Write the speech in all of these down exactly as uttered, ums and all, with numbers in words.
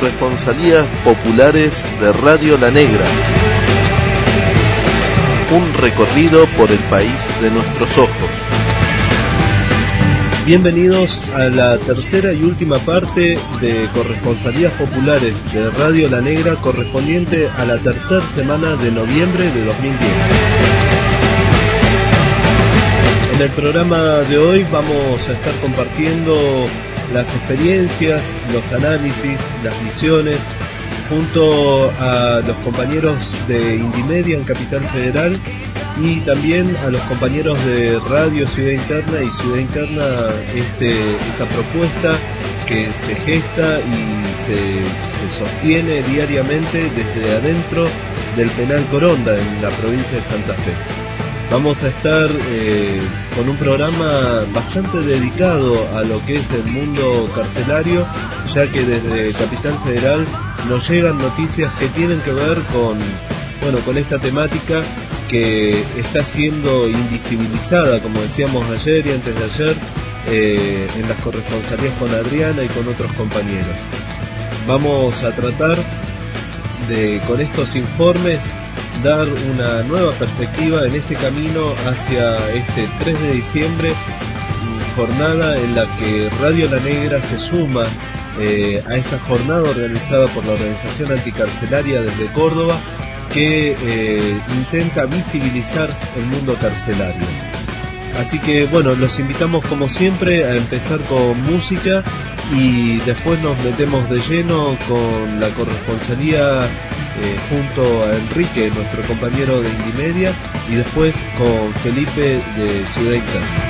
Corresponsalías Populares de Radio La Negra. Un recorrido por el país de nuestros ojos. Bienvenidos a la tercera y última parte de Corresponsalías Populares de Radio La Negra, correspondiente a la tercera semana de noviembre de dos mil diez. En el programa de hoy vamos a estar compartiendo las experiencias, los análisis, las visiones, junto a los compañeros de Indimedia en Capital Federal y también a los compañeros de Radio Ciudad Interna y Ciudad Interna, este, esta propuesta que se gesta y se, se sostiene diariamente desde adentro del Penal Coronda en la provincia de Santa Fe. Vamos a estar eh, con un programa bastante dedicado a lo que es el mundo carcelario, ya que desde Capital Federal nos llegan noticias que tienen que ver con, bueno, con esta temática que está siendo invisibilizada, como decíamos ayer y antes de ayer, eh, en las corresponsalías con Adriana y con otros compañeros. Vamos a tratar de, con estos informes, dar una nueva perspectiva en este camino hacia este tres de diciembre, jornada en la que Radio La Negra se suma eh, a esta jornada organizada por la Organización Anticarcelaria desde Córdoba, que eh, intenta visibilizar el mundo carcelario. Así que bueno, los invitamos como siempre a empezar con música y después nos metemos de lleno con la corresponsalía eh, junto a Enrique, nuestro compañero de Indimedia, y después con Felipe de Ciudad Interna.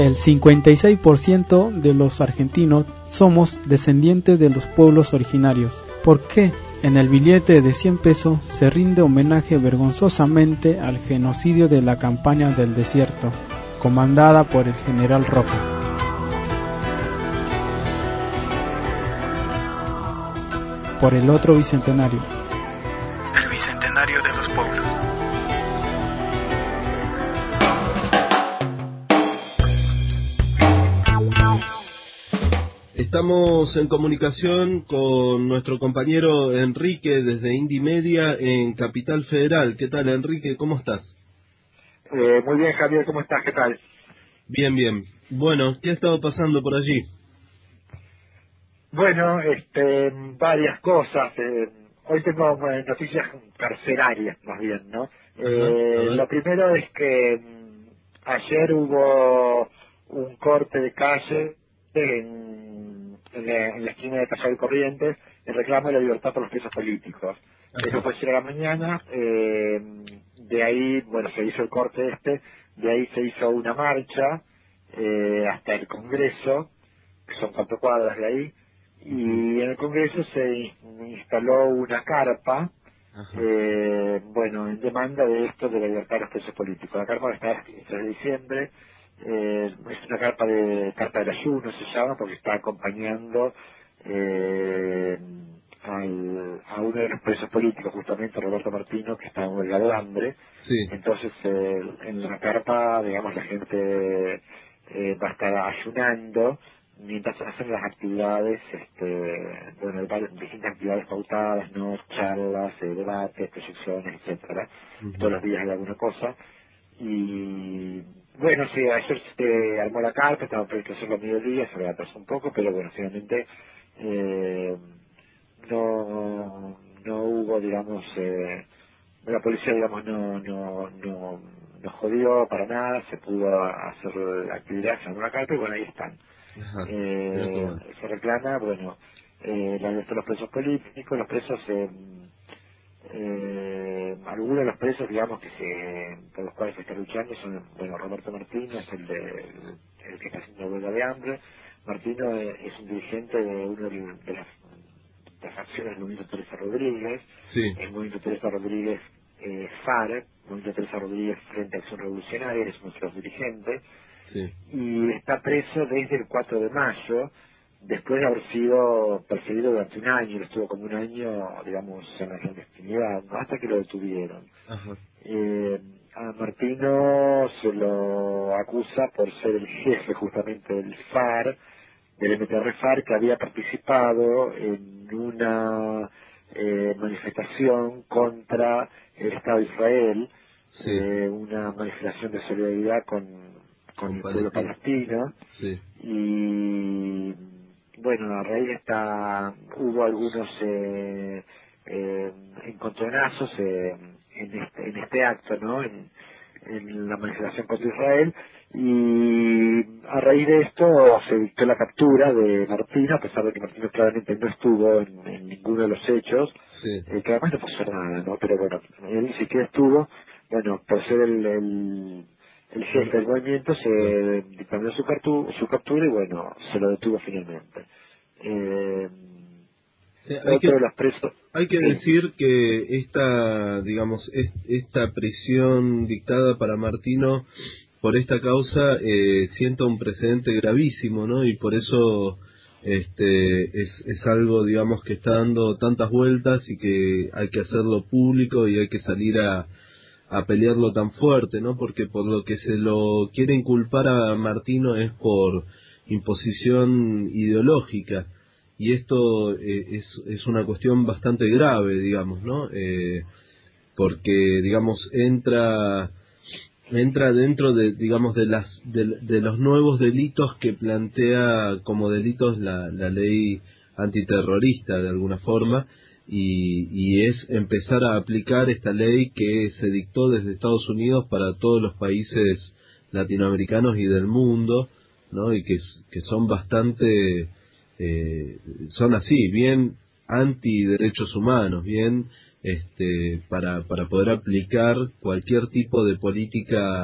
El cincuenta y seis por ciento de los argentinos somos descendientes de los pueblos originarios. ¿Por qué? En el billete de cien pesos se rinde homenaje vergonzosamente al genocidio de la campaña del desierto, comandada por el general Roca. Por el otro bicentenario, el bicentenario de los pueblos. Estamos en comunicación con nuestro compañero Enrique desde Indymedia en Capital Federal. ¿Qué tal, Enrique? ¿Cómo estás? Eh, muy bien, Javier, ¿cómo estás? ¿Qué tal? Bien, bien. Bueno, ¿qué ha estado pasando por allí? Bueno, este, varias cosas. Eh, hoy tengo eh, noticias carcelarias, más bien, ¿no? Eh, lo primero es que mm, ayer hubo un corte de calle en, en, la, en la esquina de Callao y Corrientes en reclamo de la libertad por los presos políticos. Ajá. Eso fue ayer a la mañana. Eh, de ahí, bueno, se hizo el corte este. De ahí se hizo una marcha eh, hasta el Congreso, que son cuatro cuadras de ahí. Y en el Congreso se instaló una carpa, eh, bueno, en demanda de esto de la libertad de los presos políticos. La carpa está hasta el tres de diciembre, eh, es una carpa de carpa del ayuno, se llama, porque está acompañando eh, al, a uno de los presos políticos, justamente Roberto Martino, que está en huelga de hambre. Sí. Entonces, eh, en la carpa, digamos, la gente eh, va a estar ayunando mientras hacen las actividades, este, bueno, hay varias, distintas actividades pautadas, ¿no? Charlas, eh, debates, proyecciones, etcétera. Uh-huh. Todos los días hay alguna cosa. Y bueno, sí, ayer se armó la carpa, estaba previsto hacerlo a mediodía, se retrasó un poco, pero bueno, finalmente eh, no, no hubo, digamos, eh, la policía, digamos, no, no, no, no jodió para nada, se pudo hacer la actividad, se armó la carpa y bueno, ahí están. Ajá, eh, se reclama, bueno, eh, la libertad de los presos políticos, los presos, eh, eh, algunos de los presos, digamos, que se, por los cuales se está luchando son, bueno, Roberto Martino es el, de, el, el que está haciendo huelga de hambre. Martino eh, es un dirigente de una de las, de las facciones del movimiento Teresa Rodríguez, sí. El movimiento Teresa Rodríguez eh, FARC, el movimiento Teresa Rodríguez Frente a Acción Revolucionaria, es uno de los dirigentes. Sí. Y está preso desde el cuatro de mayo, después de haber sido perseguido durante un año, estuvo como un año, digamos, en la clandestinidad, ¿no? Hasta que lo detuvieron. Ajá. Eh, a Martino se lo acusa por ser el jefe justamente del FARC, del M T R FARC, que había participado en una eh, manifestación contra el Estado de Israel, sí. eh, una manifestación de solidaridad con con el pueblo palestino, sí. Y bueno, a raíz de esta hubo algunos eh, eh, encontronazos eh, en, este, en este acto, ¿no? En, en la manifestación contra Israel, y a raíz de esto se dictó la captura de Martino, a pesar de que Martino claramente no estuvo en, en ninguno de los hechos, sí. eh, que además no pasó nada, ¿no? Pero bueno, él ni siquiera estuvo, bueno, por ser el, el el jefe del movimiento se dictaminó su, captu su captura y bueno, se lo detuvo finalmente. Eh, sí, hay, que, de los presos, hay que sí. decir que esta, digamos, es, esta prisión dictada para Martino por esta causa eh, sienta un precedente gravísimo, ¿no? Y por eso este es, es algo, digamos, que está dando tantas vueltas y que hay que hacerlo público y hay que salir a a pelearlo tan fuerte, ¿no? Porque por lo que se lo quiere inculpar a Martino es por imposición ideológica, y esto eh, es, es una cuestión bastante grave, digamos, ¿no? Eh, porque, digamos, entra entra dentro de, digamos, de las de, de los nuevos delitos que plantea como delitos la, la ley antiterrorista, de alguna forma. Y, y es empezar a aplicar esta ley que se dictó desde Estados Unidos para todos los países latinoamericanos y del mundo, ¿no? Y que, que son bastante, eh, son así, bien anti derechos humanos, bien este, para, para poder aplicar cualquier tipo de política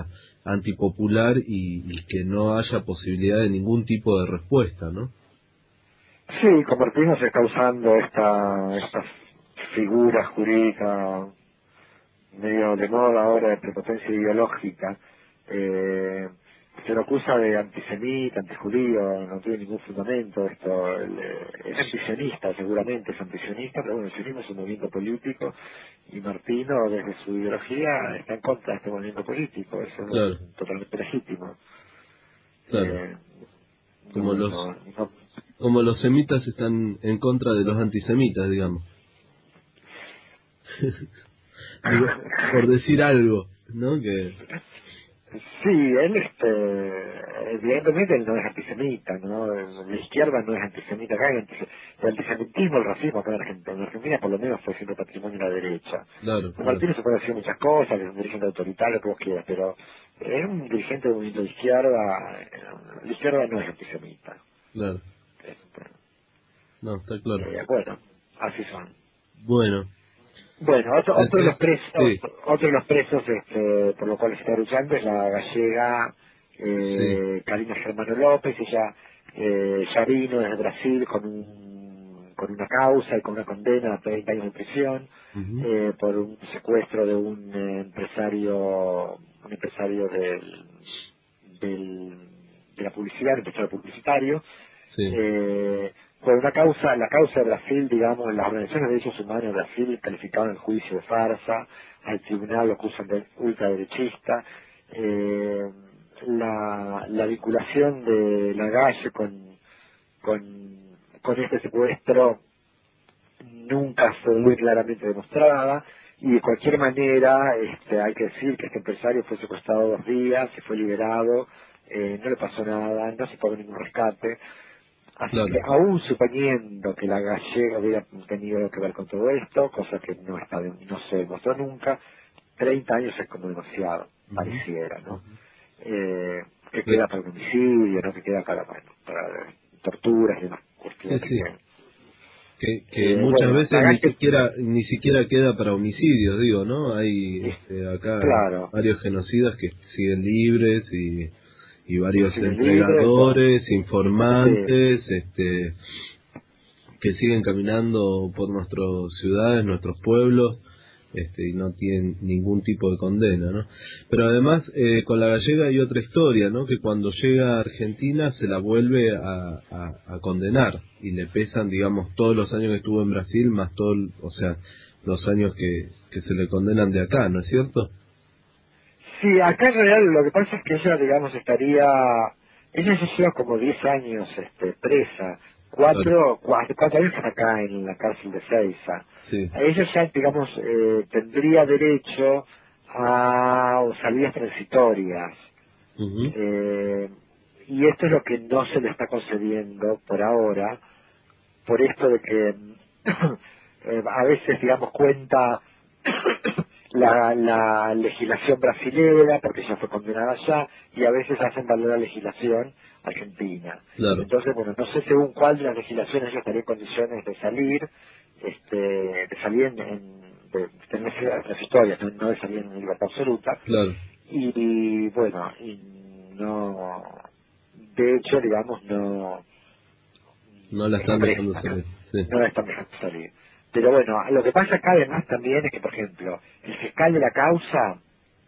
antipopular y, y que no haya posibilidad de ningún tipo de respuesta, ¿no? Sí, con Martino se está usando esta, esta figura jurídica medio de moda ahora de prepotencia ideológica. Eh, se lo acusa de antisemita, antijudío, no tiene ningún fundamento esto. El, eh, es antisionista, seguramente es antisionista, pero bueno, el sionismo es un movimiento político y Martino desde su ideología está en contra de este movimiento político, eso claro. es totalmente legítimo. Claro. Eh, como no, los no, no. como los semitas están en contra de los antisemitas, digamos. Digo, por decir algo, ¿no? Que sí, él, este, evidentemente él no es antisemita, ¿no? La izquierda no es antisemita acá, el antisemitismo, el racismo acá en Argentina, en Argentina por lo menos fue siempre patrimonio de la derecha. claro, claro. Martínez se puede decir muchas cosas, que es un dirigente autoritario, lo que vos quieras, pero es un dirigente de movimiento de izquierda, la izquierda no es antisemita. Claro. Este, No, está claro. eh, bueno, así son. Bueno. Bueno, otro, otro de los presos, sí. otro de los presos este, por lo cual se está luchando es la gallega eh, sí. Karina Germano López. Ella eh, ya vino desde Brasil con un, con una causa y con una condena a treinta años de prisión uh-huh. eh, por un secuestro de un eh, empresario, un empresario del, del, de la publicidad, un empresario publicitario. Sí. Eh, por una causa, la causa de Brasil, digamos, las organizaciones de derechos humanos de Brasil calificaron el juicio de farsa, al tribunal lo acusan de ultraderechista, eh, la, la vinculación de Lagalle con, con, con este secuestro nunca fue muy claramente demostrada, y de cualquier manera este, hay que decir que este empresario fue secuestrado dos días, se fue liberado, eh, no le pasó nada, no se pagó ningún rescate. Así claro. que aún suponiendo que la gallega hubiera tenido que ver con todo esto, cosa que no está no se demostró nunca, treinta años es como demasiado, uh-huh. pareciera, ¿no? Uh-huh. Eh, que queda para un homicidio, ¿no? Que queda para, bueno, para torturas y demás cuestiones. Sí, sí. Que, que eh, muchas bueno, veces ni siquiera ni siquiera queda para homicidios, digo, ¿no? Hay este, acá claro. varios genocidas que siguen libres y... y varios entregadores, libre, informantes, sí. este, que siguen caminando por nuestras ciudades, nuestros pueblos, este, y no tienen ningún tipo de condena, ¿no? Pero además, eh, con la gallega hay otra historia, ¿no? Que cuando llega a Argentina se la vuelve a, a, a condenar, y le pesan, digamos, todos los años que estuvo en Brasil, más todo, o sea, los años que, que se le condenan de acá, ¿no es cierto? Sí, acá en realidad lo que pasa es que ella, digamos, estaría... Ella ya lleva como diez años este, presa. Cuatro, claro. cuatro, cuatro años acá en la cárcel de Seiza. Sí. Ella ya, digamos, eh, tendría derecho a salidas transitorias. Uh-huh. Eh, y esto es lo que no se le está concediendo por ahora, por esto de que eh, a veces, digamos, cuenta... La, la legislación brasilera, porque ella fue condenada allá, y a veces hacen valer la legislación argentina. Claro. Entonces, bueno, no sé según cuál de las legislaciones ella estaría en condiciones de salir, este, de salir en, en de tener las historias, no, no de salir en libertad absoluta. Claro. Y, y bueno, y no, de hecho, digamos, no, no la están dejando salir. Sí. No la están dejando salir. Pero bueno, lo que pasa acá además también es que, por ejemplo, el fiscal de la causa,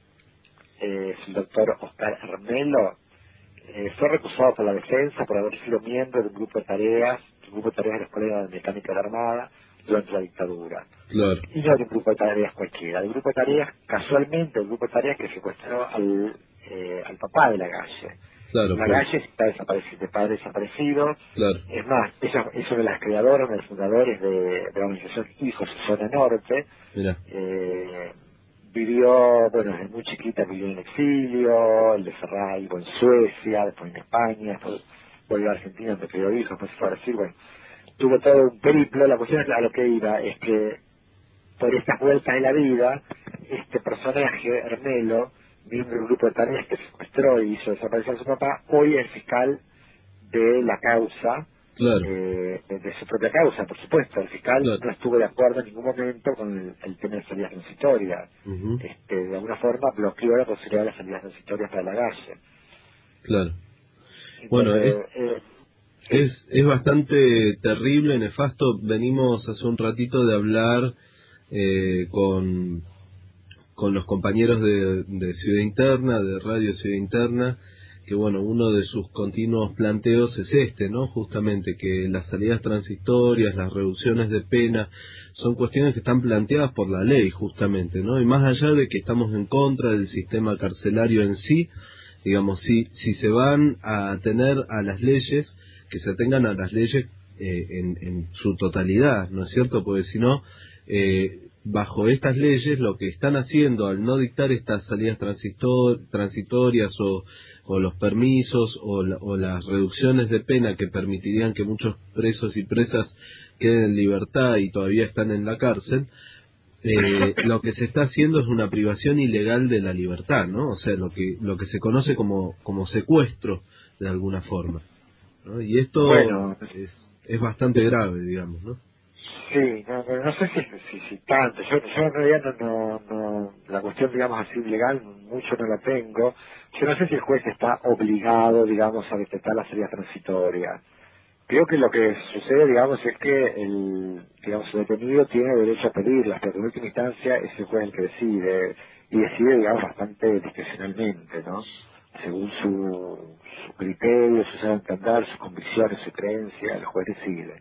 eh, es el doctor Oscar Armelo, eh, fue recusado por la defensa por haber sido miembro de un grupo de tareas, un grupo de tareas de la Escuela de Mecánica de la Armada durante la dictadura. Claro. Y no de un grupo de tareas cualquiera, el grupo de tareas, casualmente, el grupo de tareas que secuestró al, eh, al papá de la Lagalle. Claro, la claro. Lagalle está desaparecido, de padre desaparecido. Claro. Es más, ella es una de las creadoras, una de los fundadores de, de la organización Hijos de Zona Norte. Mira. Eh, vivió, bueno, desde muy chiquita vivió en exilio, en Ferraibo, en Suecia, después en España, después volvió a Argentina, donde crió hijos, después fue a Brasil, bueno, tuvo todo un periplo. La cuestión a lo que iba es que por estas vueltas de la vida, este personaje, Armelo, miembro del grupo de tareas que secuestró y hizo desaparecer a su papá, hoy es fiscal de la causa, claro. eh, de su propia causa, por supuesto. El fiscal Claro. no estuvo de acuerdo en ningún momento con el, el tema de salidas transitorias. Uh-huh. Este, de alguna forma bloqueó la posibilidad de las salidas transitorias para la calle. Claro. Entonces, Bueno, es, eh, es, es bastante terrible, nefasto. Venimos hace un ratito de hablar eh, con, con los compañeros de, de Ciudad Interna, de Radio Ciudad Interna, que bueno, uno de sus continuos planteos es este, ¿no? Justamente que las salidas transitorias, las reducciones de pena, son cuestiones que están planteadas por la ley, justamente, ¿no? Y más allá de que estamos en contra del sistema carcelario en sí, digamos, si, si se van a atener a las leyes, que se atengan a las leyes eh, en, en su totalidad, ¿no es cierto? Porque si no, eh, bajo estas leyes, lo que están haciendo al no dictar estas salidas transitor, transitorias o, o los permisos o, la, o las reducciones de pena que permitirían que muchos presos y presas queden en libertad y todavía están en la cárcel, Eh, lo que se está haciendo es una privación ilegal de la libertad, ¿no? O sea, lo que lo que se conoce como como secuestro, de alguna forma, ¿no? Y esto bueno, es, es bastante grave, digamos, ¿no? sí, no, no, no sé si, si, si tanto. Yo, yo en realidad no, no, no, la cuestión, digamos así, legal, mucho no la tengo. Yo no sé si el juez está obligado, digamos, a respetar la salida transitoria. Creo que lo que sucede, digamos, es que el, digamos, el detenido tiene derecho a pedirlas, pero en última instancia es el juez el que decide, y decide, digamos, bastante discrecionalmente, ¿no? Según su, su criterio, su saber entender, sus convicciones, su creencia, el juez decide.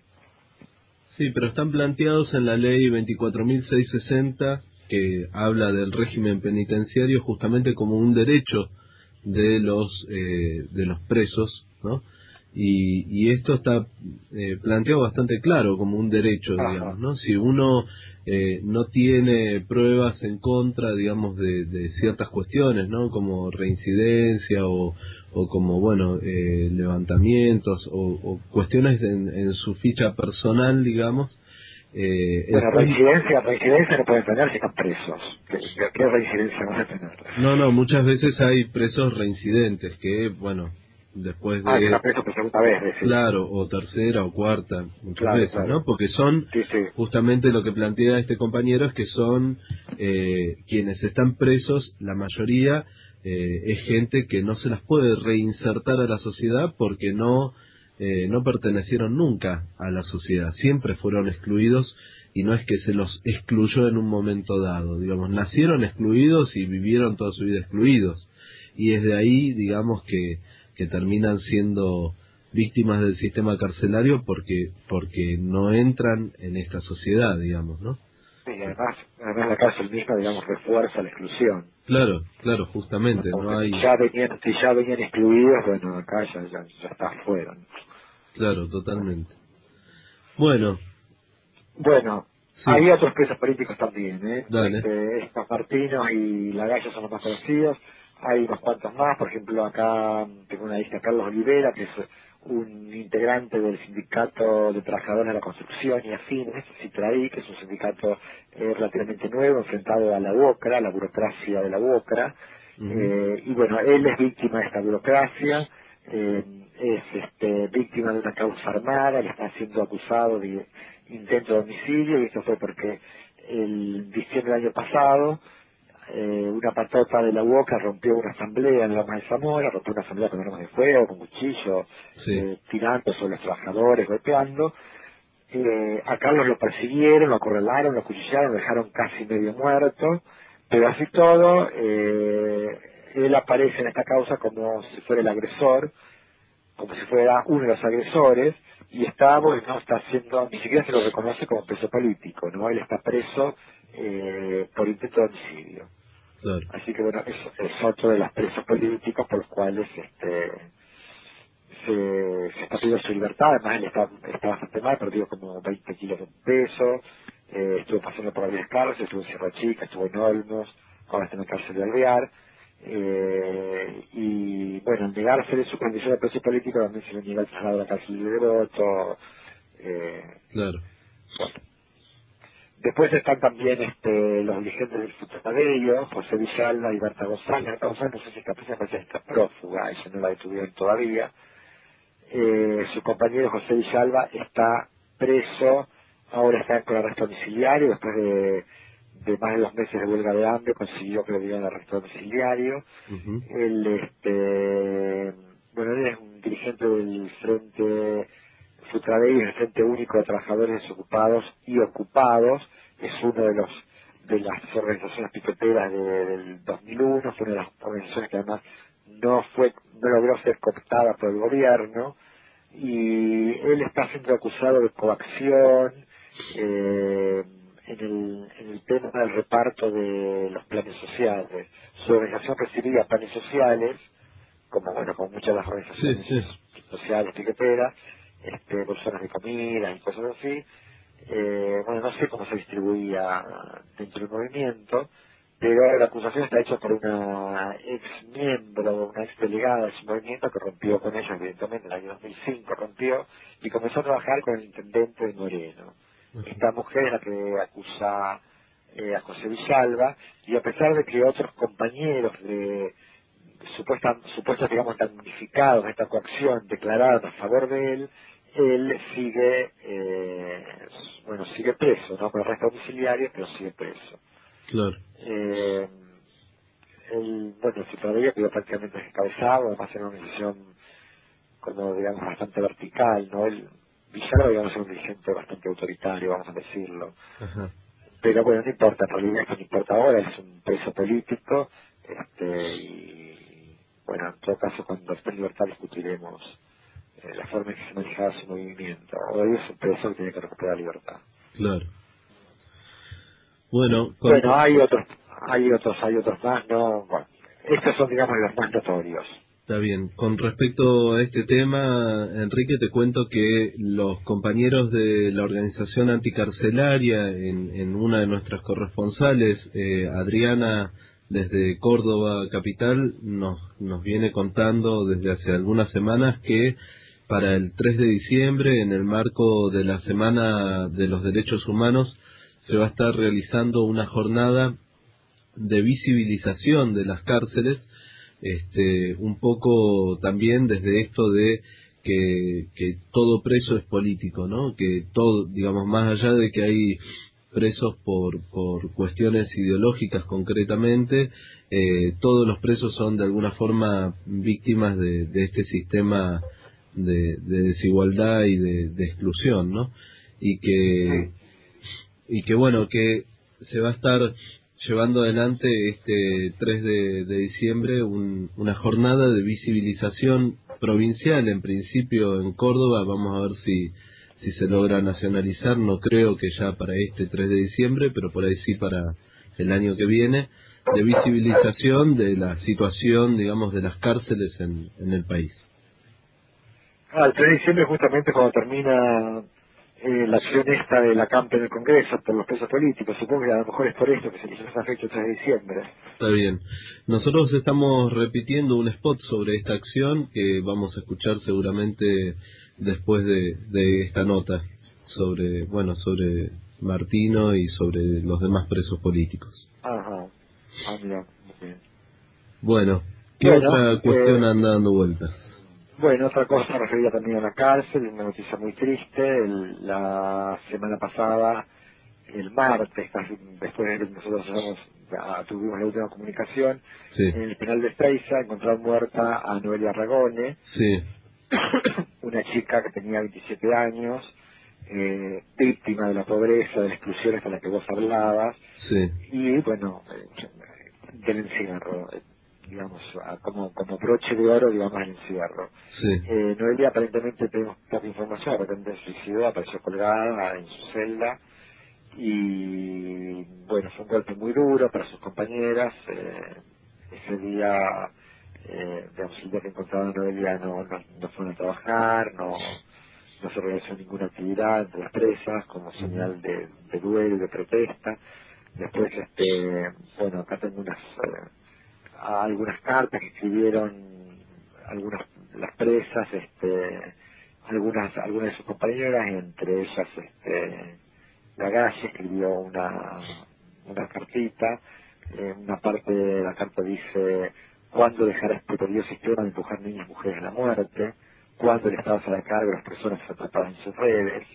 Sí, pero están planteados en la ley veinticuatro mil seiscientos sesenta, que habla del régimen penitenciario justamente como un derecho de los eh, de los presos, ¿no? Y, y esto está eh, planteado bastante claro como un derecho, Ajá. digamos, ¿no? Si uno eh, no tiene pruebas en contra, digamos, de, de ciertas cuestiones, ¿no? Como reincidencia o, o como, bueno, eh, levantamientos o, o cuestiones en, en su ficha personal, digamos. Eh, Bueno, el juez- reincidencia, reincidencia no pueden tener si están presos. ¿Qué, qué, qué reincidencia van a tener? no, no, muchas veces hay presos reincidentes que, bueno, después Ah, que de... está preso por segunda vez, decir. Claro, o tercera o cuarta, muchas Claro, veces, claro. ¿no? Porque son, Sí, sí. justamente lo que plantea este compañero es que son eh, quienes están presos, la mayoría eh, es gente que no se las puede reinsertar a la sociedad porque no, eh, no pertenecieron nunca a la sociedad, siempre fueron excluidos y no es que se los excluyó en un momento dado, digamos, nacieron excluidos y vivieron toda su vida excluidos y es de ahí, digamos, que que terminan siendo víctimas del sistema carcelario porque porque no entran en esta sociedad, digamos, ¿no? Sí, y además, además la cárcel misma, digamos, refuerza la exclusión. Claro, claro, justamente, Porque no hay... si ya venían, si ya venían excluidos, bueno, acá ya, ya, ya está afuera. Claro, totalmente. Bueno, Bueno, sí, hay otros presos políticos también, ¿eh? dale. Este, estos Martinos y Lagalla son los más conocidos. Hay unos cuantos más, por ejemplo, acá tengo una lista, Carlos Olivera, que es un integrante del Sindicato de Trabajadores de la Construcción y Afines, CITRAI, que es un sindicato eh, relativamente nuevo, enfrentado a la UOCRA, la burocracia de la UOCRA. Ujú. Eh, y bueno, él es víctima de esta burocracia, eh, es este, víctima de una causa armada, le está siendo acusado de intento de homicidio, y esto fue porque el diciembre del año pasado eh, una patota de la UOCRA rompió una asamblea en Lomas de Zamora, rompió una asamblea con armas de fuego, con cuchillo, Sí. eh, tirando sobre los trabajadores, golpeando. Eh, a Carlos lo persiguieron, lo acorralaron, lo acuchillaron, lo dejaron casi medio muerto, pero así todo, eh, él aparece en esta causa como si fuera el agresor, como si fuera uno de los agresores, y está, bueno, no está haciendo, ni siquiera se lo reconoce como preso político, ¿no? Él está preso eh, por intento de homicidio. Claro. Así que bueno, es, es otro de los presos políticos por los cuales este se, se está pidiendo su libertad. Además él está, está bastante mal, perdió como veinte kilos de peso, eh, estuvo pasando por varias cárceles, estuvo en Sierra Chica, estuvo en Olmos, ahora está en la cárcel de Alvear. Eh, y bueno, al negarse de su condición de preso político también se le niega el traslado a la cárcel de Devoto. Eh, Claro. bueno. Después están también este, los dirigentes del Futatadello, José Villalba y Berta González. Berta González no sé si esta presa parece que está prófuga, ella no la detuvieron todavía. Eh, su compañero José Villalba está preso, ahora está con arresto domiciliario, después de, de más de dos meses de huelga de hambre consiguió que le dieran arresto domiciliario. Uh-huh. Él, este, bueno, él es un dirigente del Frente Futradey, el Frente Único de Trabajadores Desocupados y Ocupados, es uno de los de las organizaciones piqueteras de, del dos mil uno, fue una de las organizaciones que además no fue no logró ser cooptada por el gobierno, y él está siendo acusado de coacción eh, en, el, en el tema del reparto de los planes sociales. Su organización recibía planes sociales, como bueno, como muchas de las organizaciones sí, sí. sociales piqueteras, este, bolsones de comida y cosas así. Eh, bueno, no sé cómo se distribuía dentro del movimiento, pero la acusación está hecha por una ex miembro, una ex delegada de su movimiento que rompió con ellos, evidentemente, en el año dos mil cinco rompió, y comenzó a trabajar con el intendente de Moreno. Uh-huh. Esta mujer es la que acusa eh, a José Villalba, y a pesar de que otros compañeros de supuestas, supuestos, digamos, damnificados de esta coacción declararon a favor de él, él sigue, eh, bueno, sigue preso, ¿no? Con arresto domiciliario, pero sigue preso. Claro. Eh, él, bueno, su todavía quedó prácticamente descabezado, además era una decisión, como digamos, bastante vertical, ¿no? Él, Villalba, digamos, era un dirigente bastante autoritario, vamos a decirlo. Ajá. Pero bueno, no importa, en realidad esto no importa ahora, es un preso político, este, y bueno, en todo caso, cuando esté en libertad discutiremos eh, la forma en que se manejaba su movimiento. Hoy es un preso que tiene que recuperar libertad. Claro. Bueno, con... bueno, hay otros, hay otros, hay otros más, no, bueno, estos son, digamos, los más notorios. Está bien. Con respecto a este tema, Enrique, te cuento que los compañeros de la organización anticarcelaria, en, en una de nuestras corresponsales, eh, Adriana, desde Córdoba capital, nos, nos viene contando desde hace algunas semanas que para el tres de diciembre, en el marco de la Semana de los Derechos Humanos, se va a estar realizando una jornada de visibilización de las cárceles, este, un poco también desde esto de que, que todo preso es político, ¿no? Que todo, digamos, más allá de que hay presos por, por cuestiones ideológicas concretamente, eh, todos los presos son de alguna forma víctimas de, de este sistema de, de desigualdad y de, de exclusión, ¿no? Y que, y que bueno, que se va a estar llevando adelante este tres de, de diciembre un, una jornada de visibilización provincial, en principio en Córdoba. Vamos a ver si, si se logra nacionalizar, no creo que ya para este tres de diciembre, pero por ahí sí para el año que viene, de visibilización de la situación, digamos, de las cárceles en, en el país. Ah, el tres de diciembre justamente cuando termina eh, la acción esta de la campa en el Congreso por los presos políticos. Supongo que a lo mejor es por esto que se eligió esa fecha el tres de diciembre. Está bien. Nosotros estamos repitiendo un spot sobre esta acción que vamos a escuchar seguramente después de, de esta nota sobre, bueno, sobre Martino y sobre los demás presos políticos. Ajá. Ah, mira, muy bien. Bueno, ¿qué bueno, otra cuestión eh, anda dando vueltas? Bueno, otra cosa referida también a la cárcel, una noticia muy triste. El, la semana pasada, el martes, casi después de que nosotros hagamos, ya, tuvimos la última comunicación, sí. En el penal de Ezeiza encontraron muerta a Noelia Ragone, sí. una chica que tenía veintisiete años, eh, víctima de la pobreza, de la exclusión hasta la que vos hablabas, sí. y bueno, eh, del encierro, eh, digamos, a, como, como broche de oro, digamos, el encierro. Sí. Eh, Noelia aparentemente tenemos poca información, de repente se suicidó, apareció colgada en su celda, y bueno, fue un golpe muy duro para sus compañeras. Eh, ese día, eh, digamos, el día que encontraron a Noelia no, no, no fueron a trabajar, no, no se realizó ninguna actividad entre las presas como señal de, de duelo y de protesta. Después, este, bueno, acá tengo unas eh, algunas cartas que escribieron algunas las presas, este, algunas algunas de sus compañeras, entre ellas este la Galle escribió una una cartita. Eh, una parte de la carta dice: ¿cuándo dejará este periodo sistema de empujar niñas y mujeres a la muerte? cuando el Estado se da cargo de las personas atrapadas en sus redes.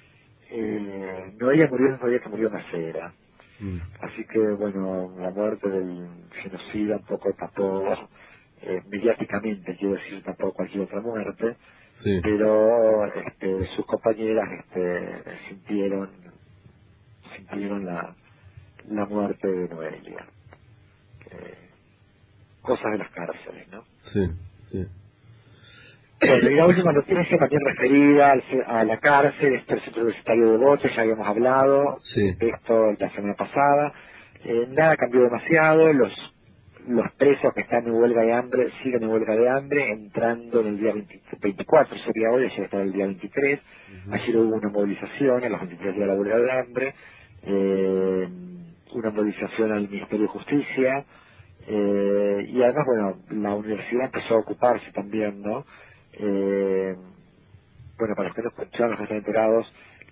Eh, Noelia murió el día que murió Macera. Mm. Así que, bueno, la muerte del genocida un poco tapó, eh, mediáticamente, quiero decir, tapó cualquier otra muerte, sí. Pero este, sus compañeras este, sintieron sintieron la, la muerte de Noelia. Eh, cosas de las cárceles, ¿no? Sí, sí. Bueno, y la última noticia también referida al, a la cárcel, este es el Centro Universitario de Devoto, ya habíamos hablado sí. de esto la semana pasada. Eh, nada cambió demasiado, los los presos que están en huelga de hambre siguen en huelga de hambre, entrando en el día veinte, veinticuatro, sería hoy, ayer está el día veintitrés, uh-huh. Ayer hubo una movilización a los veintitrés días de la huelga de hambre, eh, una movilización al Ministerio de Justicia, eh, y además, bueno, la universidad empezó a ocuparse también, ¿no? Eh, bueno, para los que no escucharon, los que están enterados,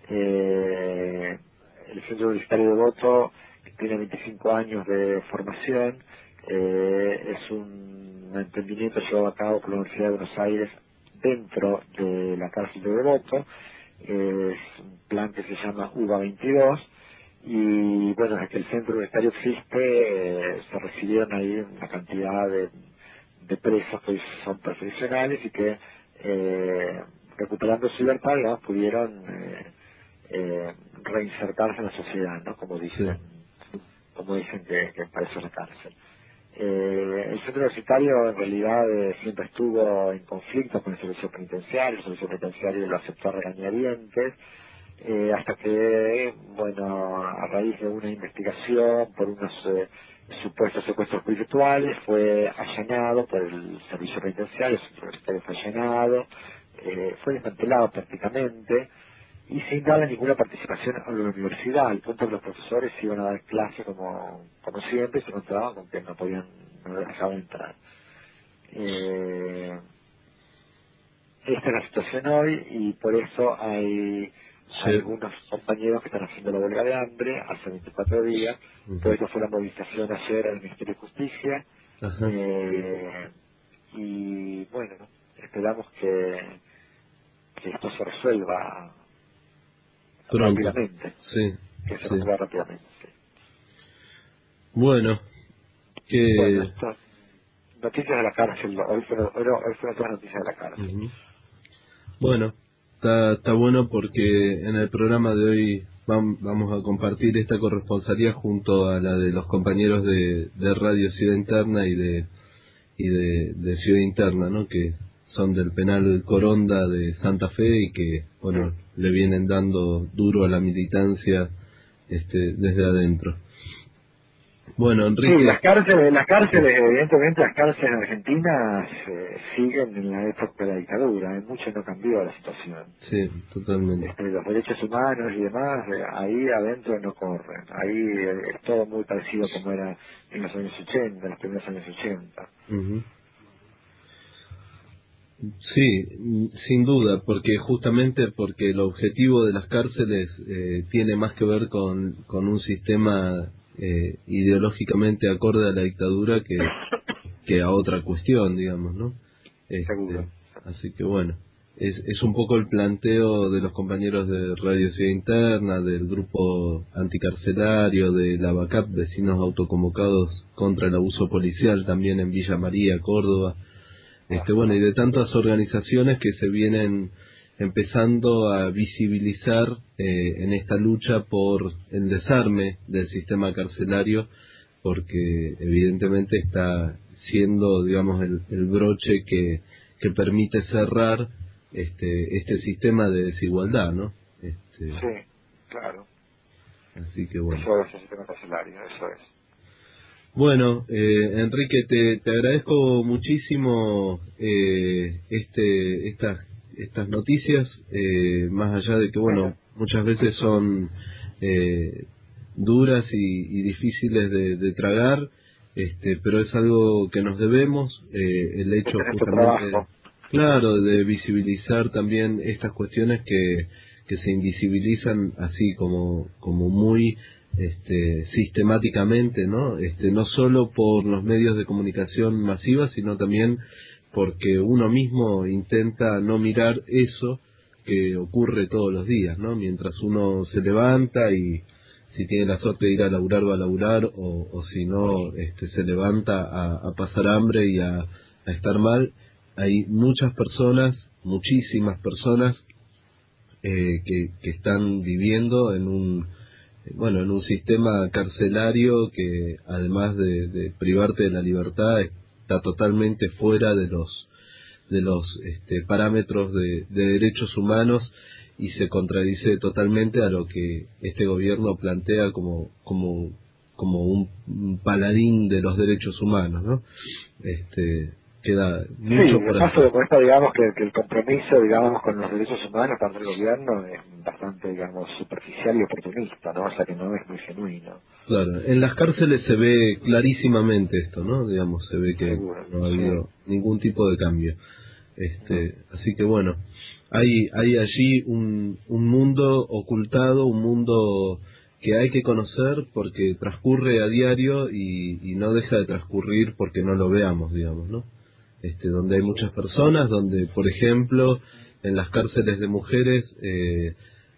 eh, el Centro Universitario de Devoto tiene veinticinco años de formación, eh, es un emprendimiento llevado a cabo por la Universidad de Buenos Aires dentro de la cárcel de Devoto, eh, es un plan que se llama U B A veintidós, y bueno, desde que el centro universitario existe, eh, se recibieron ahí una cantidad de, de presos que son profesionales y que eh, recuperando su libertad, digamos, pudieron eh, eh, reinsertarse en la sociedad, ¿no? Como dicen, sí. como dicen que, que para eso es la cárcel. Eh, el centro universitario en realidad eh, siempre estuvo en conflicto con el servicio penitenciario, el servicio penitenciario lo aceptó a regañadientes, eh, hasta que, bueno, a raíz de una investigación por unos eh, supuestos secuestros virtuales, fue allanado por el servicio penitenciario, el centro universitario fue allanado, eh, fue desmantelado prácticamente, y sin darle ninguna participación a la universidad, al punto que los profesores iban a dar clases como, como siempre, y se encontraban con que no podían, no les dejaban entrar. Eh, esta es la situación hoy, y por eso hay sí. algunos compañeros que están haciendo la huelga de hambre hace veinticuatro días, uh-huh. Por eso fue la movilización ayer al Ministerio de Justicia, uh-huh. eh, y bueno, esperamos que, que esto se resuelva pronto. Rápidamente. Sí. Que se sí. resuelva rápidamente. Bueno, que... Bueno, esto, noticias de la cárcel, hoy fueron, hoy, hoy fueron todas noticias de la cárcel. Uh-huh. Bueno, está, está bueno porque en el programa de hoy vam, vamos a compartir esta corresponsalía junto a la de los compañeros de, de Radio Ciudad Interna y de y de, de Ciudad Interna, ¿no? Que son del penal Coronda de Santa Fe y que, bueno, sí. le vienen dando duro a la militancia este, desde adentro. Bueno, Enrique... Sí, las cárceles, las cárceles, evidentemente las cárceles en Argentina eh, siguen en la época de la dictadura, en mucho no cambió la situación. Sí, totalmente. Este, los derechos humanos y demás, eh, ahí adentro no corren, ahí eh, es todo muy parecido como era en los años ochenta, en los primeros años ochenta. Uh-huh. Sí, sin duda, porque justamente porque el objetivo de las cárceles eh, tiene más que ver con, con un sistema eh, ideológicamente acorde a la dictadura que, que a otra cuestión, digamos, ¿no? Este, Seguro. Así que bueno, es, es un poco el planteo de los compañeros de Radio Ciudad Interna, del grupo anticarcelario, de la BACAP, Vecinos Autoconvocados contra el Abuso Policial, también en Villa María, Córdoba. Este, bueno, y de tantas organizaciones que se vienen empezando a visibilizar eh, en esta lucha por el desarme del sistema carcelario, porque evidentemente está siendo, digamos, el, el broche que, que permite cerrar este este sistema de desigualdad, ¿no? Este, sí, claro. Así que bueno. Eso es el sistema carcelario, eso es. Bueno, eh, Enrique, te, te agradezco muchísimo eh, este estas estas noticias, eh, más allá de que, bueno, muchas veces son eh, duras y, y difíciles de, de tragar, este, pero es algo que nos debemos, eh, el hecho justamente, claro, de visibilizar también estas cuestiones que, que se invisibilizan así como, como muy... Este, sistemáticamente, ¿no? Este, no solo por los medios de comunicación masivas, sino también porque uno mismo intenta no mirar eso que ocurre todos los días, ¿no? Mientras uno se levanta y si tiene la suerte de ir a laburar, va a laburar, o, o si no, este, se levanta a, a pasar hambre y a, a estar mal. Hay muchas personas, muchísimas personas, eh, que, que están viviendo en un, bueno, en un sistema carcelario que, además de, de privarte de la libertad, está totalmente fuera de los de los este, parámetros de, de derechos humanos, y se contradice totalmente a lo que este gobierno plantea como como como un, un paladín de los derechos humanos, ¿no? Este queda mucho sí, por el paso de cuenta, digamos, que, que el compromiso, digamos, con los derechos humanos para el gobierno es bastante, digamos, superficial y oportunista, ¿no? O sea, que no es muy genuino. Claro, en las cárceles se ve clarísimamente esto, ¿no? Digamos, se ve que Seguro, no ha habido sí. ningún tipo de cambio. Este, así que bueno, hay hay allí un un mundo ocultado, un mundo que hay que conocer porque transcurre a diario y, y no deja de transcurrir porque no lo veamos, digamos, ¿no? Este, donde hay muchas personas, donde, por ejemplo, en las cárceles de mujeres, eh,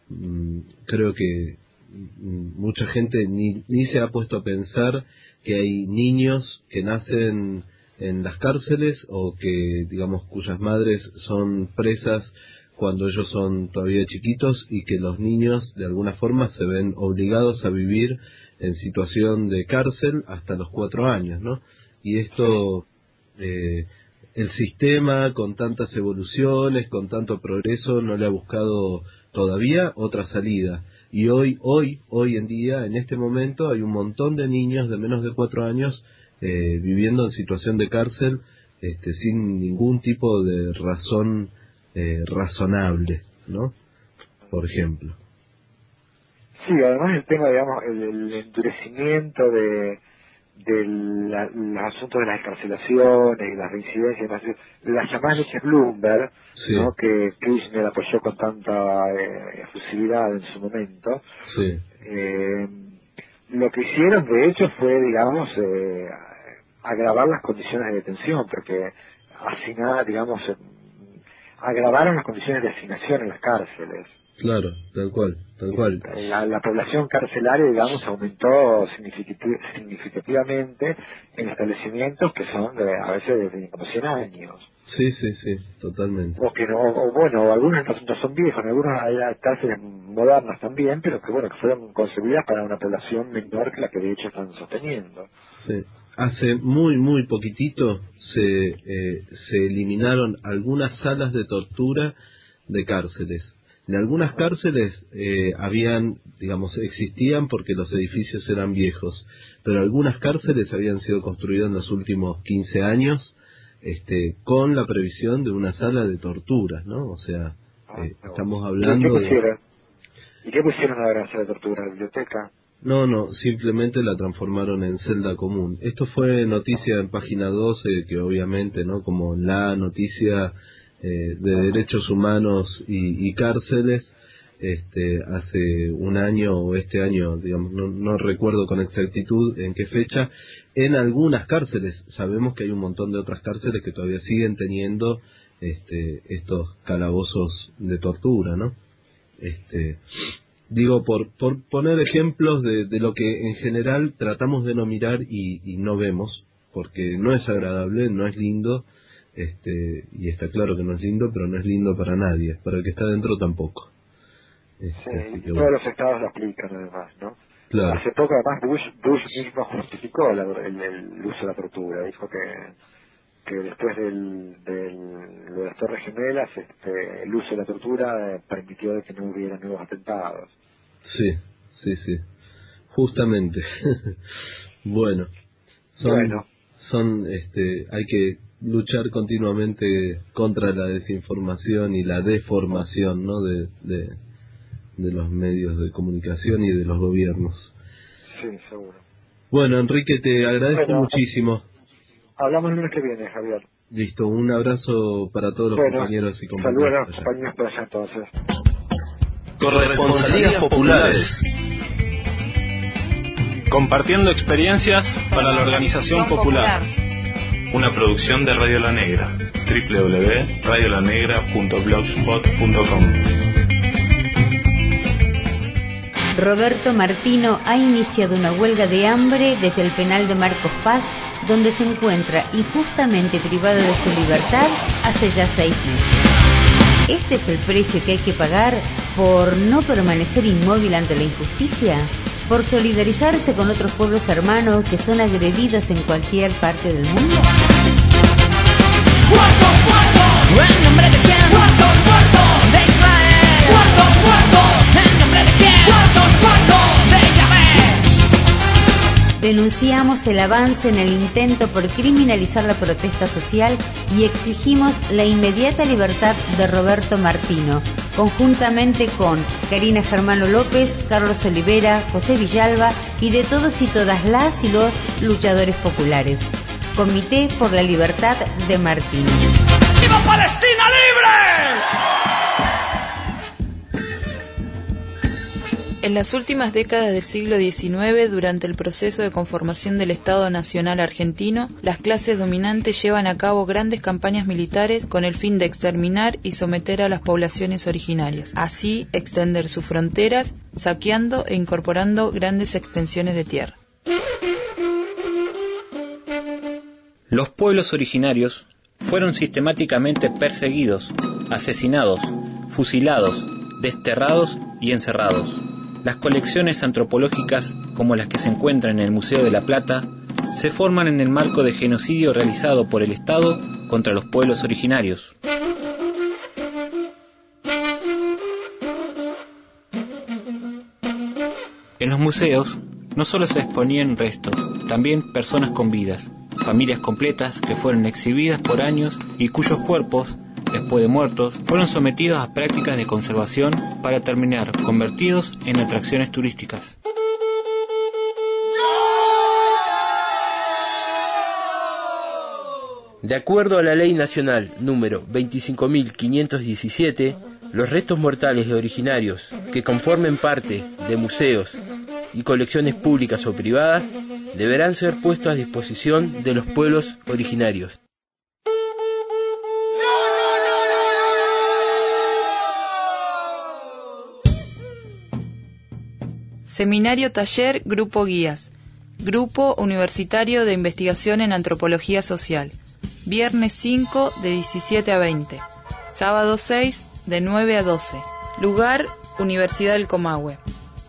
creo que mucha gente ni, ni se ha puesto a pensar que hay niños que nacen en las cárceles o que, digamos, cuyas madres son presas cuando ellos son todavía chiquitos, y que los niños de alguna forma se ven obligados a vivir en situación de cárcel hasta los cuatro años, ¿no? Y esto, eh, el sistema, con tantas evoluciones, con tanto progreso, no le ha buscado todavía otra salida. Y hoy, hoy, hoy en día, en este momento, hay un montón de niños de menos de cuatro años eh, viviendo en situación de cárcel, este, sin ningún tipo de razón eh, razonable, ¿no? Por ejemplo. Sí, además el tema, digamos, el, el endurecimiento de de la, los asuntos de las escarcelaciones y las reincidencias, las llamadas leyes Bloomberg, sí, ¿no? Que Kirchner apoyó con tanta eh, efusividad en su momento. Sí. Eh, lo que hicieron, de hecho, fue, digamos, eh, agravar las condiciones de detención, porque asignar, digamos, eh, agravaron las condiciones de asignación en las cárceles. Claro, tal cual, tal cual. La, la población carcelaria, digamos, aumentó significati- significativamente en establecimientos que son de, a veces de como cien años. Sí, sí, sí, totalmente. O que no, o bueno, algunos no son viejos, en algunos hay cárceles modernas también, pero que bueno, que fueron concebidas para una población menor que la que de hecho están sosteniendo. Sí. Hace muy, muy poquitito se, eh, se eliminaron algunas salas de tortura de cárceles. En algunas cárceles eh, habían, digamos, existían porque los edificios eran viejos, pero algunas cárceles habían sido construidas en los últimos quince años este, con la previsión de una sala de torturas, ¿no? O sea, eh, estamos hablando ¿Y qué pusieron? de... ¿Y qué pusieron ahora en la sala de tortura? ¿La biblioteca? No, no, simplemente la transformaron en celda común. Esto fue noticia en Página doce, que obviamente, ¿no? Como la noticia... Eh, de derechos humanos y, y cárceles, este, hace un año o este año, digamos, no, no recuerdo con exactitud en qué fecha, en algunas cárceles. Sabemos que hay un montón de otras cárceles que todavía siguen teniendo este, estos calabozos de tortura, ¿no? Este, digo, por, por poner ejemplos de, de lo que en general tratamos de no mirar y, y no vemos, porque no es agradable, no es lindo. Este, y está claro que no es lindo, pero no es lindo para nadie, para el que está dentro tampoco. Este, sí, y todos bueno. Los estados lo aplican además, ¿no? Claro. Hace poco además Bush, Bush mismo justificó la, el, el uso de la tortura, dijo que que después del, del, de las Torres Gemelas este, el uso de la tortura eh, permitió de que no hubiera nuevos atentados. Sí, sí, sí, justamente. bueno, son, bueno. son este, hay que luchar continuamente contra la desinformación y la deformación, ¿no? de, de, de los medios de comunicación y de los gobiernos. Sí, seguro. Bueno, Enrique, te agradezco bueno, muchísimo. Hablamos el lunes que viene, Javier. Listo, un abrazo para todos los bueno, compañeros y compañeras. Saludos a los compañeros por allá entonces. Corresponsalías populares. Compartiendo experiencias para la organización popular. una producción de Radio La Negra, doble u doble u doble u punto radio la negra punto blogspot punto com. Roberto Martino ha iniciado una huelga de hambre desde el penal de Marcos Paz, donde se encuentra injustamente privado de su libertad hace ya seis meses. ¿Este es el precio que hay que pagar por no permanecer inmóvil ante la injusticia? ¿Por solidarizarse con otros pueblos hermanos que son agredidos en cualquier parte del mundo? ¡Muertos, muertos! ¿En nombre de quién? ¡Muertos, muertos! ¡De Israel! ¡Muertos, muertos! ¿En nombre de quién? ¡Muertos, muertos! ¡De Yahvé! Denunciamos el avance en el intento por criminalizar la protesta social y exigimos la inmediata libertad de Roberto Martino, conjuntamente con Karina Germano López, Carlos Olivera, José Villalba y de todos y todas las y los luchadores populares. Comité por la Libertad de Martino. ¡Viva Palestina libre! En las últimas décadas del siglo diecinueve, durante el proceso de conformación del Estado Nacional Argentino, las clases dominantes llevan a cabo grandes campañas militares con el fin de exterminar y someter a las poblaciones originarias, así extender sus fronteras, saqueando e incorporando grandes extensiones de tierra. Los pueblos originarios fueron sistemáticamente perseguidos, asesinados, fusilados, desterrados y encerrados. Las colecciones antropológicas, como las que se encuentran en el Museo de La Plata, se forman en el marco de genocidio realizado por el Estado contra los pueblos originarios. En los museos no solo se exponían restos, también personas con vidas, familias completas que fueron exhibidas por años y cuyos cuerpos, después de muertos, fueron sometidos a prácticas de conservación para terminar convertidos en atracciones turísticas. De acuerdo a la Ley Nacional número veinticinco mil quinientos diecisiete, los restos mortales de originarios que conformen parte de museos y colecciones públicas o privadas deberán ser puestos a disposición de los pueblos originarios. Seminario Taller Grupo Guías. Grupo Universitario de Investigación en Antropología Social. Viernes cinco de diecisiete a veinte. Sábado seis de nueve a doce. Lugar, Universidad del Comahue.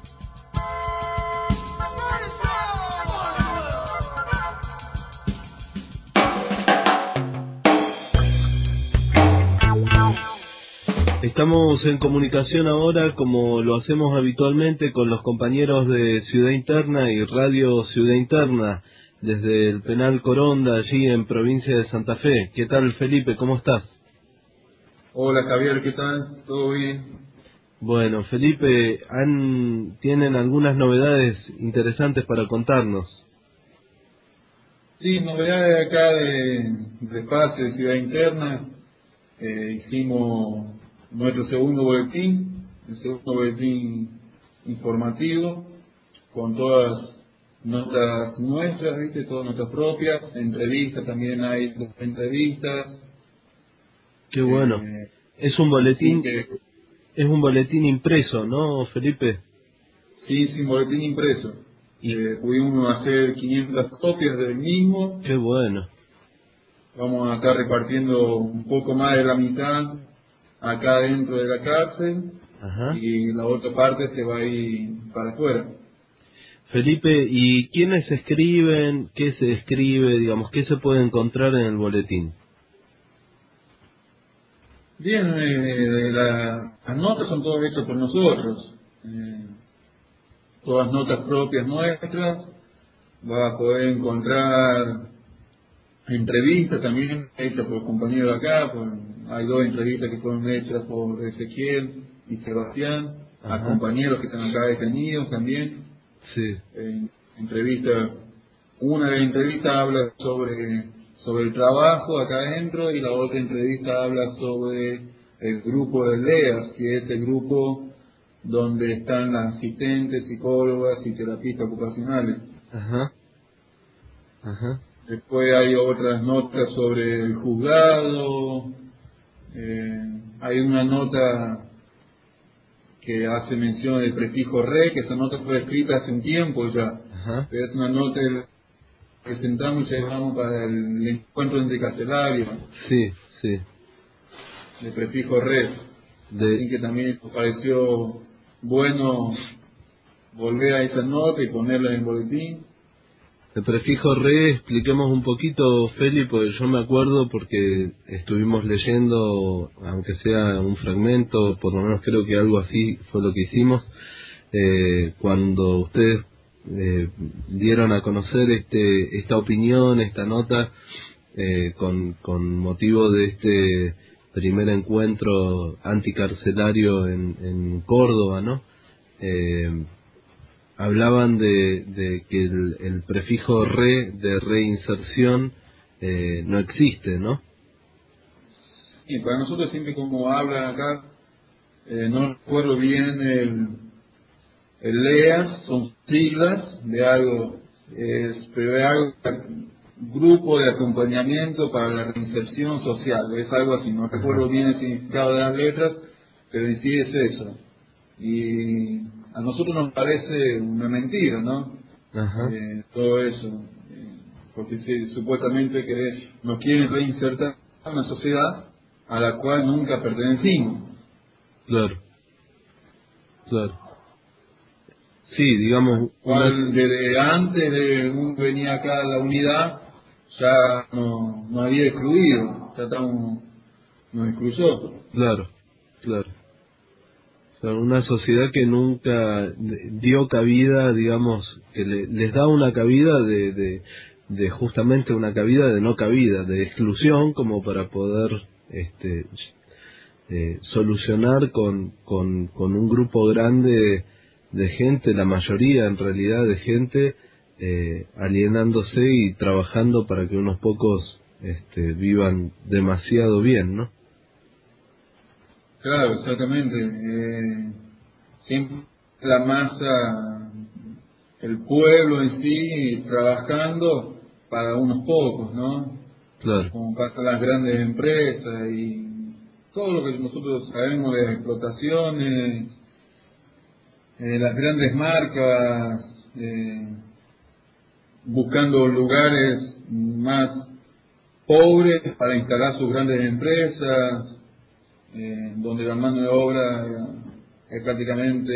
Estamos en comunicación ahora, como lo hacemos habitualmente, con los compañeros de Ciudad Interna y Radio Ciudad Interna, desde el Penal Coronda, allí en provincia de Santa Fe. ¿Qué tal, Felipe? ¿Cómo estás? Hola, Javier, ¿qué tal? ¿Todo bien? Bueno, Felipe, han, tienen algunas novedades interesantes para contarnos. Sí, novedades acá de, de espacio de Ciudad Interna. Eh, hicimos nuestro segundo boletín, el segundo boletín informativo, con todas notas nuestras, ¿viste? Todas notas propias, entrevistas, también hay dos entrevistas. Qué bueno. Eh, es un boletín, que, es un boletín impreso, ¿no, Felipe? Sí, sí, un boletín impreso. Y eh, pudimos hacer quinientas copias del mismo. Qué bueno. Vamos a estar repartiendo un poco más de la mitad acá dentro de la cárcel. Ajá. Y la otra parte se va a ir para afuera. Felipe, ¿y quiénes escriben? ¿Qué se escribe? Digamos, ¿qué se puede encontrar en el boletín? Bien, eh, la, las notas son todas hechas por nosotros. Eh, todas notas propias nuestras. Va a poder encontrar entrevistas también hechas por compañeros de acá. Por, hay dos entrevistas que fueron hechas por Ezequiel y Sebastián. Ajá. A compañeros que están acá detenidos también. Sí. Eh, entrevista, una de las entrevistas habla sobre, sobre el trabajo acá adentro y la otra entrevista habla sobre el grupo de LEAS, que es el grupo donde están las asistentes, psicólogas y terapistas ocupacionales. Ajá. Ajá. Después hay otras notas sobre el juzgado, eh, hay una nota que hace mención del prefijo re, que esa nota fue escrita hace un tiempo ya. Ajá. Pero es una nota que presentamos y llevamos para el encuentro entre carcelarios. Sí, sí. De prefijo re. De... Así que también nos pareció bueno volver a esa nota y ponerla en el boletín. El prefijo re, expliquemos un poquito, Feli, porque yo me acuerdo porque estuvimos leyendo, aunque sea un fragmento, por lo menos creo que algo así fue lo que hicimos, eh, cuando ustedes eh, dieron a conocer este esta opinión, esta nota, eh, con, con motivo de este primer encuentro anticarcelario en, en Córdoba, ¿no? Eh, hablaban de, de que el, el prefijo re de reinserción eh, no existe, ¿no? Sí, para nosotros siempre como hablan acá, eh, no recuerdo bien el, el L E A S, son siglas de algo, es, pero es algo, grupo de acompañamiento para la reinserción social, es algo así, no recuerdo bien el significado de las letras, pero en sí es eso. Y a nosotros nos parece una mentira, ¿no? Ajá. Eh, todo eso, eh, porque si, supuestamente que nos quieren reinsertar en una sociedad a la cual nunca pertenecimos. Claro, claro. Sí, digamos... Cual desde antes de uno venía acá a la unidad, ya no, no había excluido, ya estamos, nos excluyó. Claro, claro. O sea, una sociedad que nunca dio cabida, digamos, que le, les da una cabida de, de, de justamente una cabida de no cabida, de exclusión, como para poder este, eh, solucionar con, con, con un grupo grande de gente, la mayoría en realidad de gente, eh, alienándose y trabajando para que unos pocos este, vivan demasiado bien, ¿no? Claro, exactamente. Eh, siempre la masa, el pueblo en sí, trabajando para unos pocos, ¿no? Claro. Como pasa las grandes empresas y todo lo que nosotros sabemos de explotaciones, eh, las grandes marcas, eh, buscando lugares más pobres para instalar sus grandes empresas, Eh, donde la mano de obra es prácticamente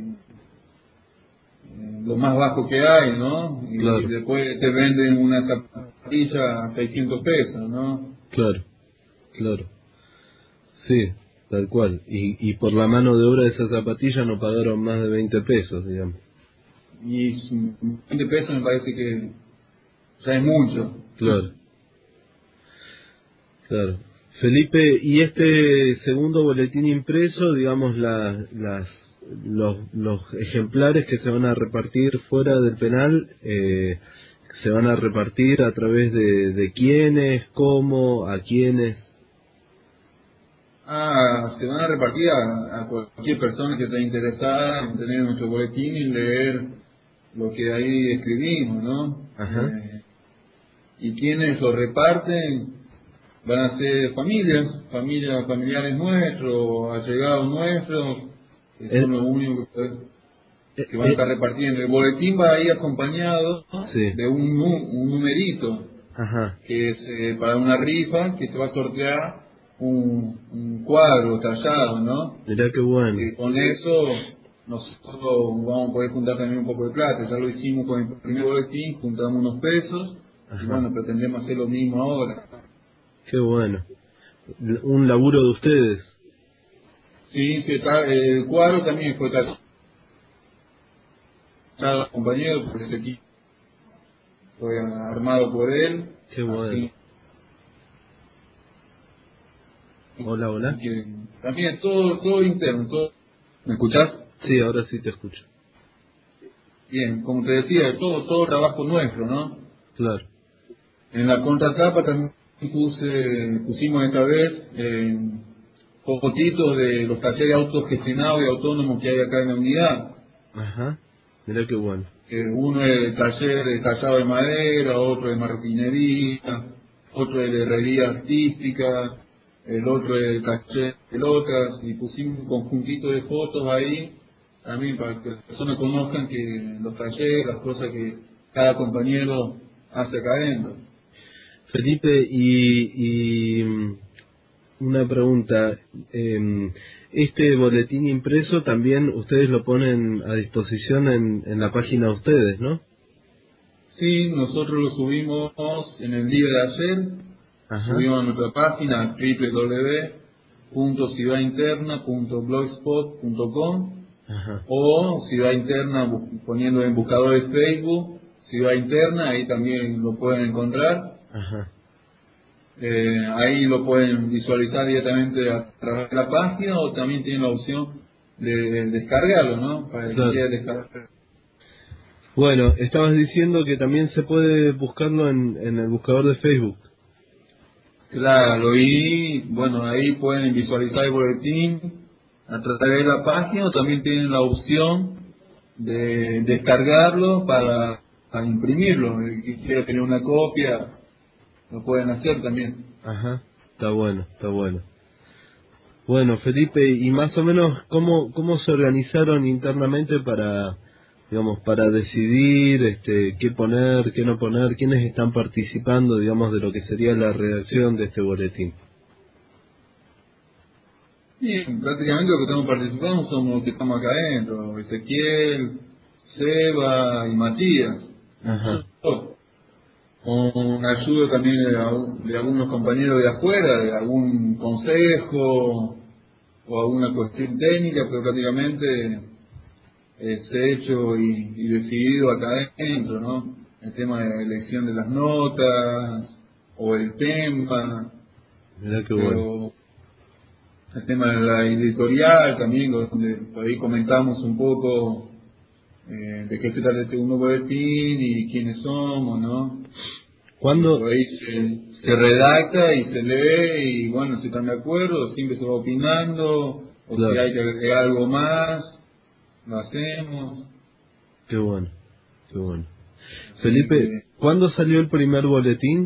eh, lo más bajo que hay, ¿no? Y, claro. y después te venden una zapatilla a seiscientos pesos, ¿no? Claro, claro. Sí, tal cual. Y, y por la mano de obra de esa zapatilla no pagaron más de veinte pesos, digamos. Y veinte pesos me parece que ya es mucho. Claro. Claro. Felipe, y este segundo boletín impreso, digamos, la, las, los, los ejemplares que se van a repartir fuera del penal, eh, se van a repartir a través de, de quiénes, cómo, a quiénes. Ah, se van a repartir a, a cualquier persona que esté interesada en tener nuestro boletín y leer lo que ahí escribimos, ¿no? Ajá. Eh, y quienes lo reparten van a ser familias, familias, familiares nuestros, allegados nuestros, que son los únicos que, que van a estar repartiendo. El boletín va a ir acompañado sí. de un, un numerito, Ajá. que es eh, para una rifa, que se va a sortear un, un cuadro tallado, ¿no? Mirá qué bueno. Y con eso nosotros vamos a poder juntar también un poco de plata. Ya lo hicimos con el primer boletín, juntamos unos pesos, Ajá. y bueno, pretendemos hacer lo mismo ahora. Qué bueno. Un laburo de ustedes. Sí, que está, el cuadro también fue tallado compañero, porque ese equipo fue armado por él. Qué bueno. Así. Hola, hola. Que, también todo, todo interno. Todo... ¿Me escuchás? Sí, ahora sí te escucho. Bien, como te decía, todo, todo trabajo nuestro, ¿no? Claro. En la contratapa también Puse, pusimos esta vez eh, fotitos de los talleres autogestionados y autónomos que hay acá en la unidad. Ajá, mirá qué bueno. que uno es el taller de tallado de madera, otro de marroquinería, otro es de herrería artística, el otro es el taller de pelotas, y pusimos un conjuntito de fotos ahí, también para que las personas conozcan que los talleres, las cosas que cada compañero hace acá adentro. Felipe, y, y una pregunta, eh, este boletín impreso también ustedes lo ponen a disposición en, en la página de ustedes, ¿no? Sí, nosotros lo subimos en el día de ayer. Ajá. Subimos a nuestra página doble u doble u doble u punto ciudad interna punto blogspot punto com o Ciudad Interna poniendo en buscador de Facebook Ciudad Interna, ahí también lo pueden encontrar. Ajá. Eh, ahí lo pueden visualizar directamente a través de la página, o también tienen la opción de, de descargarlo, ¿no? Para que claro. quiera descargar. Bueno, estabas diciendo que también se puede buscarlo en, en el buscador de Facebook. Claro, y bueno, ahí pueden visualizar el boletín a través de la página, o también tienen la opción de descargarlo para, para imprimirlo. El que quiera tener una copia, lo pueden hacer también. Ajá, está bueno, está bueno. Bueno, Felipe, y más o menos, ¿cómo, cómo se organizaron internamente para, digamos, para decidir este, qué poner, qué no poner, quiénes están participando, digamos, de lo que sería la redacción de este boletín? Sí, prácticamente los que estamos participando somos los que estamos acá adentro, Ezequiel, Seba y Matías. Ajá. Con ayuda también de, de algunos compañeros de afuera, de algún consejo o alguna cuestión técnica, pero prácticamente es hecho y, y decidido acá adentro, ¿no? El tema de la elección de las notas o el tema. Mirá qué bueno. El tema de la editorial también, donde por ahí comentamos un poco eh, de qué se trata el segundo boletín y quiénes somos, ¿no? ¿Cuándo? Por ahí se, se redacta y se lee, y bueno, si están de acuerdo, siempre se va opinando, o claro. Si hay que agregar algo más, lo hacemos. Qué bueno, qué bueno. Felipe, eh, ¿cuándo salió el primer boletín?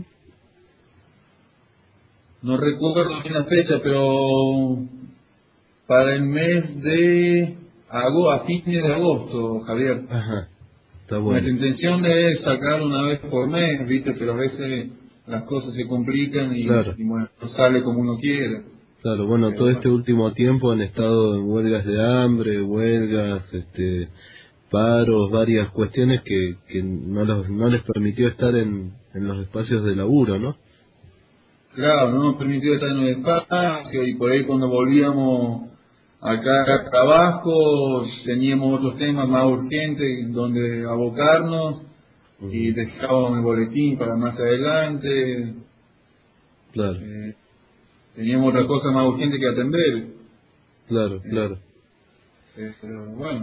No recuerdo bien la fecha, pero para el mes de agosto, a fines de agosto, Javier. Ajá, está bueno. Nuestra intención es sacar una vez por mes, viste, pero a veces las cosas se complican y, claro. y bueno, no sale como uno quiere. Claro, bueno, pero todo bueno. Este último tiempo han estado en huelgas de hambre, huelgas, este, paros, varias cuestiones que, que no, los, no les permitió estar en, en los espacios de laburo, ¿no? Claro, no nos permitió estar en el espacio, y por ahí cuando volvíamos acá a trabajo teníamos otros temas más urgentes donde abocarnos, uh-huh. Y dejábamos el boletín para más adelante. Claro. Eh, teníamos otra cosa más urgente que atender. Claro, eh, claro. Eh, pero bueno.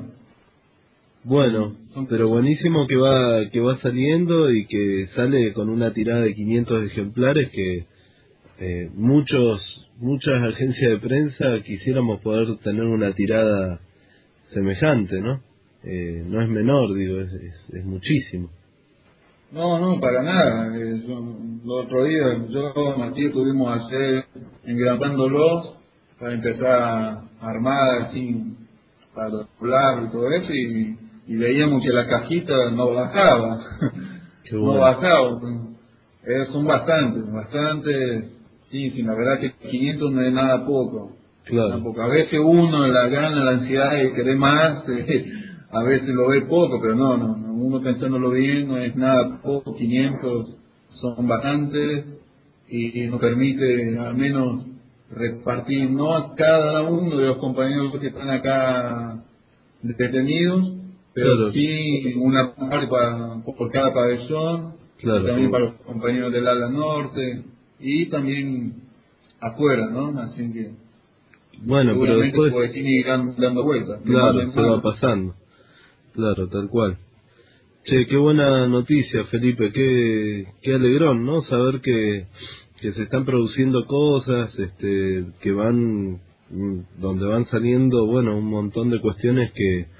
Bueno, pero buenísimo que va que va saliendo y que sale con una tirada de quinientos ejemplares que Eh, muchos muchas agencias de prensa quisiéramos poder tener una tirada semejante, ¿no? Eh, no es menor, digo, es, es, es muchísimo. No, no, para nada. Eh, yo, el otro día yo, Matías, estuvimos ayer engrapándolos para empezar a armar así, para doblar y todo eso, y, y veíamos que la cajita no bajaba. Qué bueno. No bajaba. Eh, son bastantes, bastantes. Sí, sí, la verdad que quinientos no es nada poco. Claro. Nada poco. A veces uno, la gana, la ansiedad de querer más, eh, a veces lo ve poco, pero no, no, no, uno pensándolo bien, no es nada poco, quinientos son bastantes, y, y nos permite al menos repartir, no a cada uno de los compañeros que están acá detenidos, pero claro. Sí una parte para, por cada pabellón, claro, también claro. Para los compañeros del ala norte, y también afuera, ¿no? Así que bueno, pero después puede ir dando vueltas. Claro, se va pasando. Claro, tal cual. Che, qué buena noticia, Felipe, qué qué alegrón, ¿no? Saber que que se están produciendo cosas, este, que van donde van saliendo, bueno, un montón de cuestiones que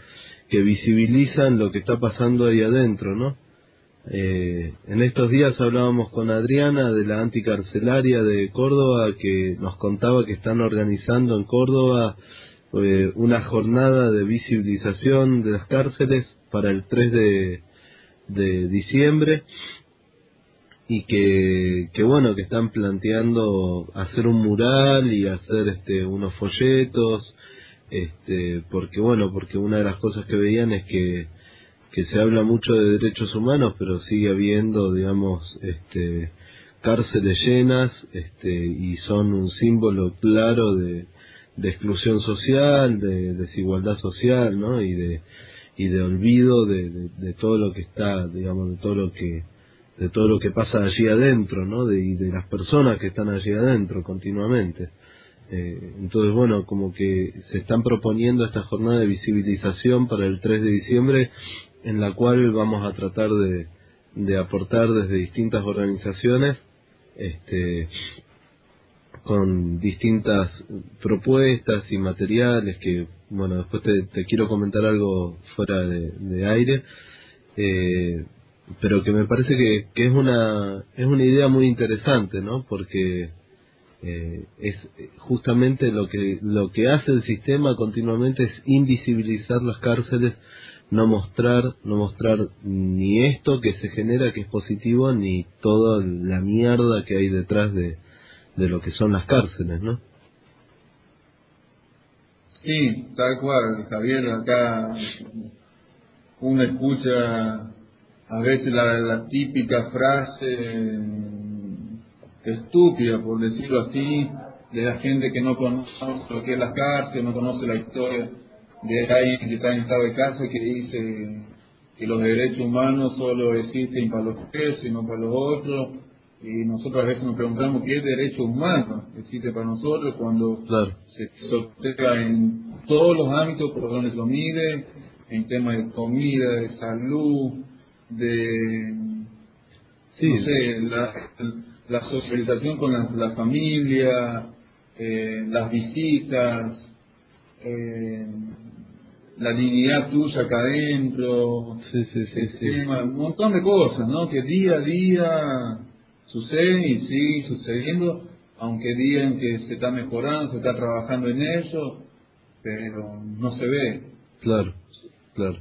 que visibilizan lo que está pasando ahí adentro, ¿no? Eh, en estos días hablábamos con Adriana de la anticarcelaria de Córdoba, que nos contaba que están organizando en Córdoba eh, una jornada de visibilización de las cárceles para el tres de, de diciembre, y que, que bueno, que están planteando hacer un mural y hacer este unos folletos, este porque bueno, porque una de las cosas que veían es que que se habla mucho de derechos humanos, pero sigue habiendo, digamos, este cárceles llenas, este y son un símbolo claro de, de exclusión social, de desigualdad social, ¿no? Y de y de olvido de, de, de todo lo que está, digamos, de todo lo que de todo lo que pasa allí adentro, ¿no? De, y de las personas que están allí adentro continuamente. Eh, entonces, bueno, como que se están proponiendo esta jornada de visibilización para el tres de diciembre, en la cual vamos a tratar de, de aportar desde distintas organizaciones, este, con distintas propuestas y materiales que, bueno, después te, te quiero comentar algo fuera de, de aire, eh, pero que me parece que, que es una es una idea muy interesante, ¿no? Porque eh, es justamente lo que lo que hace el sistema continuamente es invisibilizar las cárceles, no mostrar no mostrar ni esto que se genera que es positivo, ni toda la mierda que hay detrás de, de lo que son las cárceles, ¿no? Sí, tal cual, Javier. Acá uno escucha a veces la, la típica frase estúpida, por decirlo así, de la gente que no conoce lo que es la cárcel, no conoce la historia de alguien que está en estado de cárcel, que dice que los derechos humanos solo existen para los presos y no para los otros. Y nosotros a veces nos preguntamos qué derecho humano existe para nosotros cuando claro. se sostenga en todos los ámbitos por donde se lo mide, en temas de comida, de salud, de sí. no sé, la, la socialización con la, la familia, eh, las visitas, eh, la dignidad tuya acá adentro, sí, sí, sí, sí. Tema, un montón de cosas, ¿no? Que día a día suceden y siguen sucediendo, aunque digan que se está mejorando, se está trabajando en eso, pero no se ve. Claro, claro.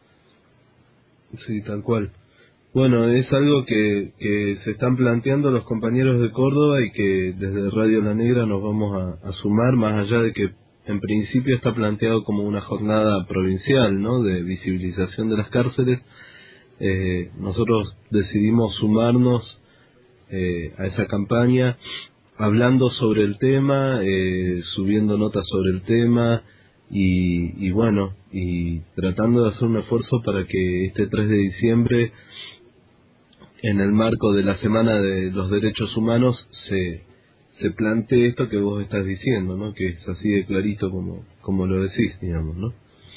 Sí, tal cual. Bueno, es algo que, que se están planteando los compañeros de Córdoba y que desde Radio La Negra nos vamos a, a sumar, más allá de que en principio está planteado como una jornada provincial, ¿no?, de visibilización de las cárceles. Eh, nosotros decidimos sumarnos eh, a esa campaña, hablando sobre el tema, eh, subiendo notas sobre el tema y, y bueno, y tratando de hacer un esfuerzo para que este tres de diciembre, en el marco de la Semana de los Derechos Humanos, se, se plantee esto que vos estás diciendo, ¿no? Que es así de clarito como, como lo decís, digamos, ¿no?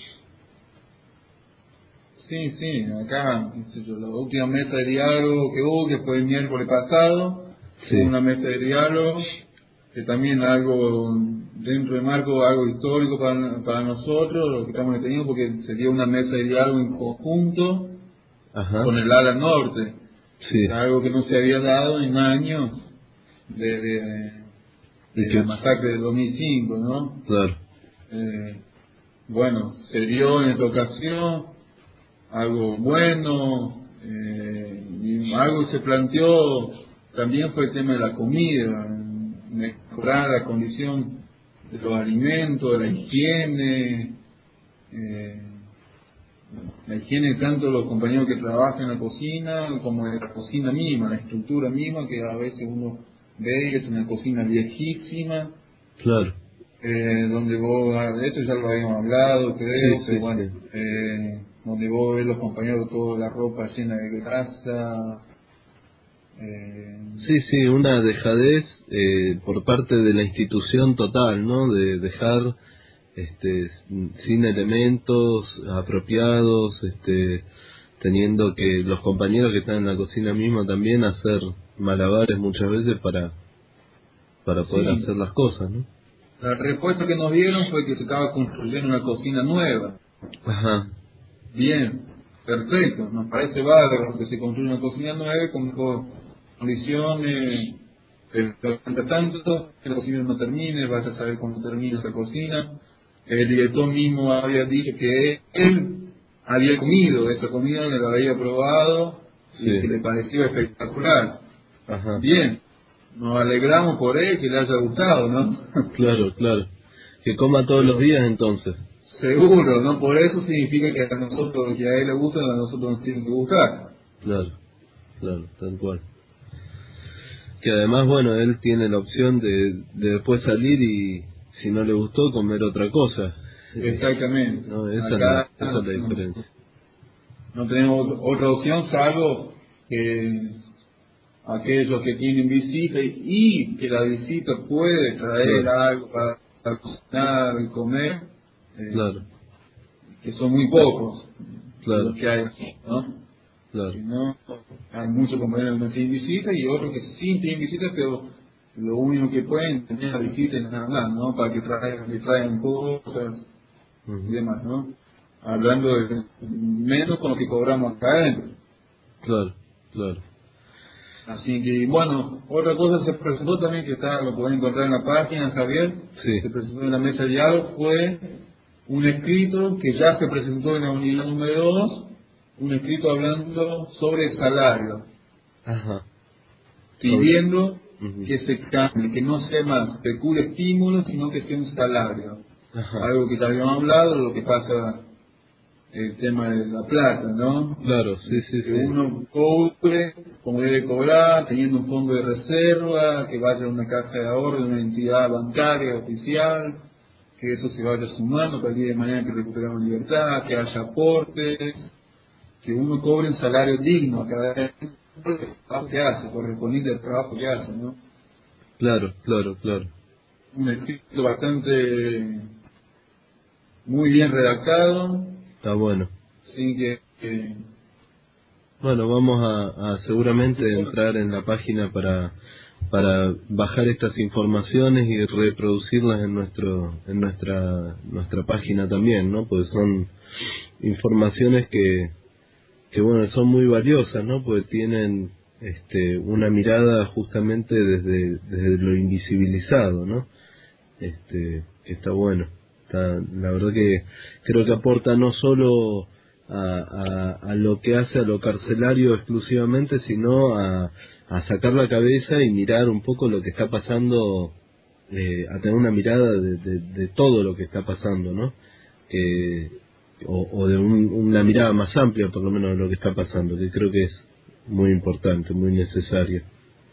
Sí, sí, acá, la última mesa de diálogo que hubo, que fue el miércoles pasado, sí. Hubo una mesa de diálogo, que también algo, dentro de marco, algo histórico para, para nosotros, lo que estamos detenidos, porque sería una mesa de diálogo en conjunto Ajá. con el ala norte. Sí. Algo que no se había dado en años de, de, de, de la masacre del dos mil cinco, ¿no? Claro. Eh, bueno, se dio en esta ocasión algo bueno, eh, y algo que se planteó también fue el tema de la comida, mejorar la condición de los alimentos, de la higiene, eh, la higiene tanto de los compañeros que trabajan en la cocina como de la cocina misma, la estructura misma, que a veces uno ve que es una cocina viejísima. Claro. Eh, donde vos, de esto ya lo habíamos hablado, creo, sí, que, sí, bueno, sí. Eh, donde vos ves los compañeros toda la ropa llena de grasa. Eh... Sí, sí, una dejadez eh, por parte de la institución total, ¿no? De dejar este sin elementos apropiados, este teniendo que los compañeros que están en la cocina misma también hacer malabares muchas veces para para poder sí. hacer las cosas, ¿no? La respuesta que nos dieron fue que se estaba construyendo una cocina nueva. Ajá. bien, perfecto, nos parece bárbaro que se construya una cocina nueva con mejor condiciones, pero entre tanto, que la cocina no termine, vaya a saber cuándo termina esa cocina. El director mismo había dicho que él había comido esa comida, le la había probado, sí, y que le pareció espectacular. Ajá. Bien, nos alegramos por él, que le haya gustado, ¿no? Claro, claro. Que coma todos los días entonces. Seguro, ¿no? Por eso significa que a nosotros, que a él le gusta, a nosotros nos tiene que gustar. Claro, claro, tal cual. Que además, bueno, él tiene la opción de, de después salir y, si no le gustó, comer otra cosa. Exactamente. No, esa, Acá, no, esa es la diferencia. No, no tenemos otra opción salvo que aquellos que tienen visita y, y que la visita puede traer claro. algo para, para cocinar y comer, eh, claro. que son muy pocos claro. los que hay aquí, ¿no? Claro. Si no, hay muchos compañeros que no tienen visita y otros que sí tienen visita, pero lo único que pueden tener la visita es nada más, ¿no? Para que traigan, que traigan cosas uh-huh. y demás, ¿no? Hablando de menos con lo que cobramos acá adentro. Claro, claro. Así que, bueno, otra cosa se presentó también, que está, lo pueden encontrar en la página, Javier, sí. se presentó en la mesa de diálogo, fue un escrito que ya se presentó en la unidad número dos, un escrito hablando sobre el salario, Ajá. pidiendo uh-huh. que se cambie, que no sea más pecula estímulo, sino que sea un salario. Ajá. Algo que ya habíamos hablado, lo que pasa el tema de la plata, ¿no? Claro, sí, sí, que sí. uno cobre como debe cobrar, teniendo un fondo de reserva, que vaya a una caja de ahorro de una entidad bancaria oficial, que eso se vaya sumando para el día de mañana que recuperamos libertad, que haya aportes, que uno cobre un salario digno a cada vez por el trabajo que hace, correspondiente al trabajo que hace, ¿no? Claro, claro, claro. Un escrito bastante muy bien redactado. Está bueno. Sí, que, que... Bueno, vamos a, a seguramente entrar en la página para para bajar estas informaciones y reproducirlas en nuestro en nuestra nuestra página también, ¿no? Porque son informaciones que que bueno, son muy valiosas, ¿no? Porque tienen este una mirada justamente desde desde lo invisibilizado, ¿no? Este, que está bueno. Está, la verdad que creo que aporta no solo a, a, a lo que hace a lo carcelario exclusivamente, sino a, a sacar la cabeza y mirar un poco lo que está pasando, eh, a tener una mirada de, de, de todo lo que está pasando, ¿no? Que, o, o de un, una mirada más amplia, por lo menos, de lo que está pasando, que creo que es muy importante, muy necesaria.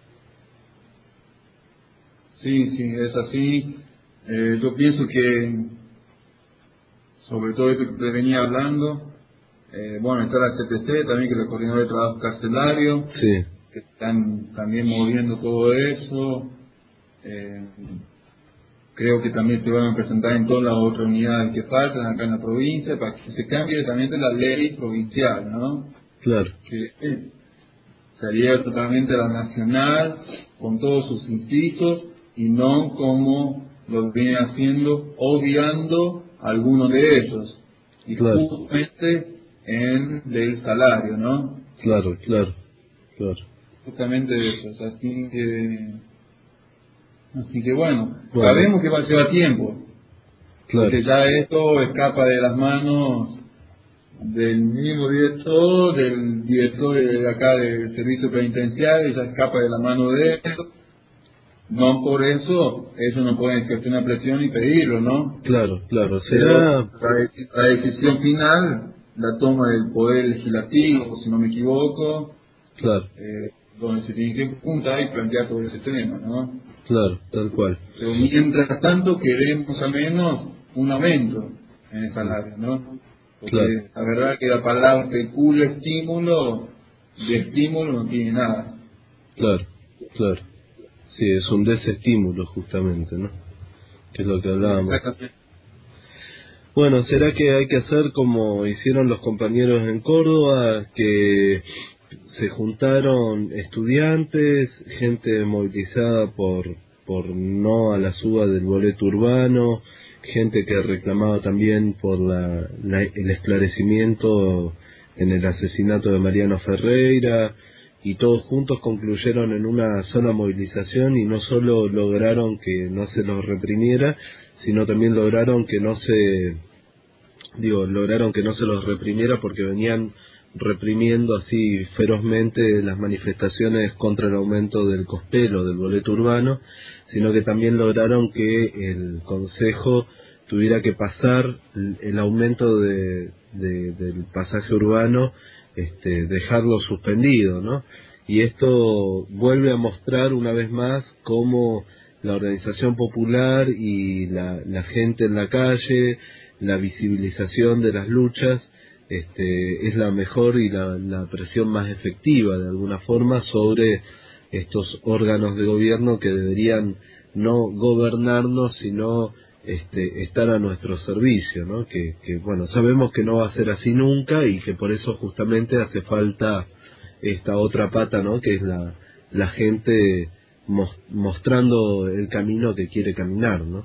Sí, sí, es así. Eh, yo pienso que, sobre todo esto que te venía hablando, eh, bueno, está la C P C también, que es la Coordinadora de Trabajo Carcelario, sí. que están también moviendo todo eso. Eh, creo que también se van a presentar en todas las otras unidades que faltan acá en la provincia, para que se cambie directamente la ley provincial, ¿no? Claro. Que eh, sería totalmente la nacional, con todos sus incisos, y no como lo viene haciendo, obviando algunos de ellos, y claro. justamente en del salario, ¿no? Claro, claro, claro. Justamente eso, así que, así que bueno, bueno. sabemos que va a llevar tiempo, claro. porque ya esto escapa de las manos del mismo director, del director de acá del servicio penitenciario, ya escapa de la mano de él. No por eso, ellos no pueden ejercer una presión y pedirlo, ¿no? Claro, claro. Será... La, la decisión final la toma el Poder Legislativo, si no me equivoco. Claro. Eh, donde se tiene que juntar y plantear todo ese tema, ¿no? Claro, tal cual. Pero mientras tanto queremos al menos un aumento en el salario, ¿no? Porque claro. La verdad que la palabra pecula estímulo, de estímulo no tiene nada. Claro, claro. Sí, es un desestímulo justamente, ¿no? Que es lo que hablábamos. Bueno, ¿será que hay que hacer como hicieron los compañeros en Córdoba, que se juntaron estudiantes, gente movilizada por por no a la suba del boleto urbano gente que reclamaba también por la, la, el esclarecimiento en el asesinato de Mariano Ferreira, y todos juntos concluyeron en una sola movilización y no solo lograron que no se los reprimiera, sino también lograron que no se, digo, lograron que no se los reprimiera porque venían reprimiendo así ferozmente las manifestaciones contra el aumento del cospelo, del boleto urbano, sino que también lograron que el Consejo tuviera que pasar el aumento de, de, del pasaje urbano, este, dejarlo suspendido, ¿no? Y esto vuelve a mostrar una vez más cómo la organización popular y la, la gente en la calle, la visibilización de las luchas, este, es la mejor y la, la presión más efectiva de alguna forma sobre estos órganos de gobierno que deberían no gobernarnos sino este, estar a nuestro servicio, ¿no? Que, que bueno, sabemos que no va a ser así nunca y que por eso justamente hace falta esta otra pata, ¿no? Que es la, la gente mostrando el camino que quiere caminar, ¿no?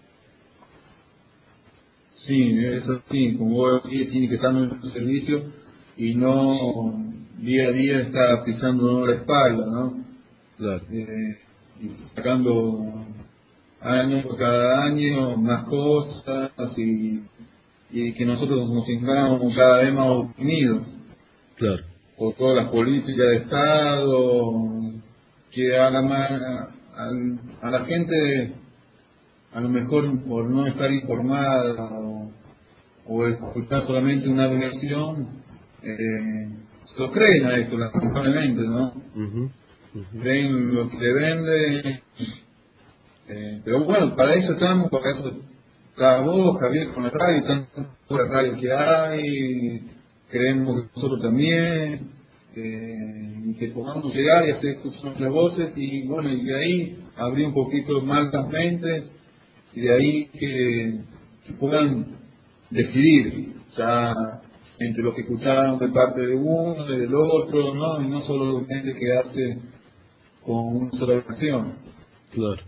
Sí, eso sí, como vos decís, tiene que estar en nuestro servicio y no día a día está pisando la espalda, ¿no? Claro. Eh, y sacando año por cada año más cosas y, y que nosotros nos sintamos cada vez más oprimidos. Claro. Por todas las políticas de Estado, que a la, a, a la gente, a lo mejor por no estar informada o, o escuchar solamente una versión, eh, se lo creen a esto, lamentablemente, ¿no? Uh-huh. Uh-huh. Creen lo que le venden, eh, pero bueno, para eso estamos, para eso está vos, Javier, con la radio, tanta radio que hay, creemos que nosotros también, eh, y que podamos llegar y hacer escuchar nuestras voces, y bueno, y de ahí abrir un poquito más las mentes, y de ahí que, que puedan decidir, ya entre lo que escucharon de parte de uno, del otro, ¿no? Y no solo gente que hace con una sola acción. Claro.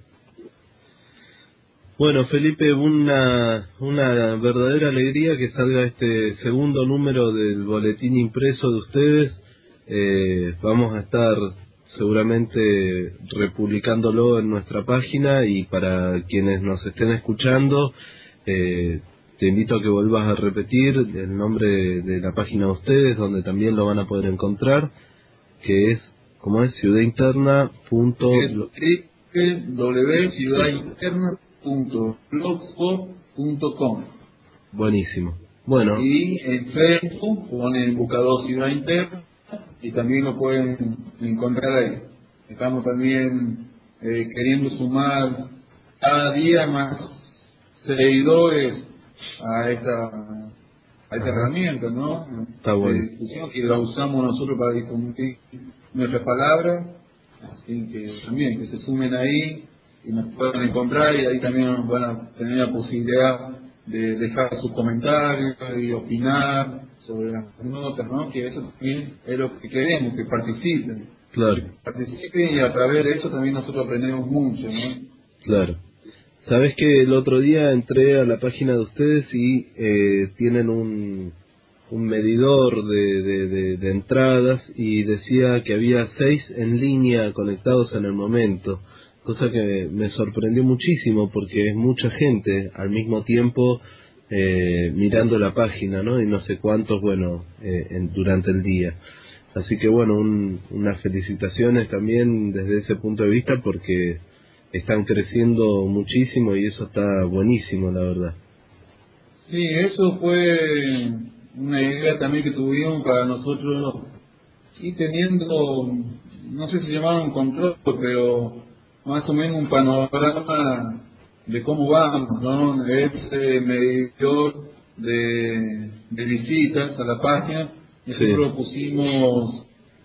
Bueno, Felipe, una, una verdadera alegría que salga este segundo número del boletín impreso de ustedes. Eh, vamos a estar seguramente republicándolo en nuestra página, y para quienes nos estén escuchando, eh, te invito a que vuelvas a repetir el nombre de, de la página de ustedes, donde también lo van a poder encontrar, que es, ¿cómo es? Ciudad Interna. Punto... ciudad interna punto blogspot punto com. Buenísimo. Bueno. Y en Facebook ponen buscador Ciudad Interna y también lo pueden encontrar ahí. Estamos también eh, queriendo sumar cada día más seguidores a esta a esta herramienta, ¿no? Está bueno. De difusión, que la usamos nosotros para difundir nuestras palabras, así que también que se sumen ahí y nos puedan encontrar, y ahí también van a tener la posibilidad de dejar sus comentarios y opinar sobre las notas, ¿no? Que eso también es lo que queremos, que participen. Claro. Participen, y a través de eso también nosotros aprendemos mucho, ¿no? Claro. Sabes que el otro día entré a la página de ustedes y eh, tienen un, un medidor de, de, de, de entradas, y decía que había seis en línea conectados en el momento, cosa que me sorprendió muchísimo porque es mucha gente al mismo tiempo eh, mirando la página, ¿no? Y no sé cuántos, bueno, eh, en, durante el día. Así que bueno, un, unas felicitaciones también desde ese punto de vista, porque están creciendo muchísimo y eso está buenísimo, la verdad. Sí, eso fue una idea también que tuvimos para nosotros, y teniendo, no sé si llamaban control, pero más o menos un panorama de cómo vamos, ¿no? Ese medidor de, de visitas a la página, nosotros lo pusimos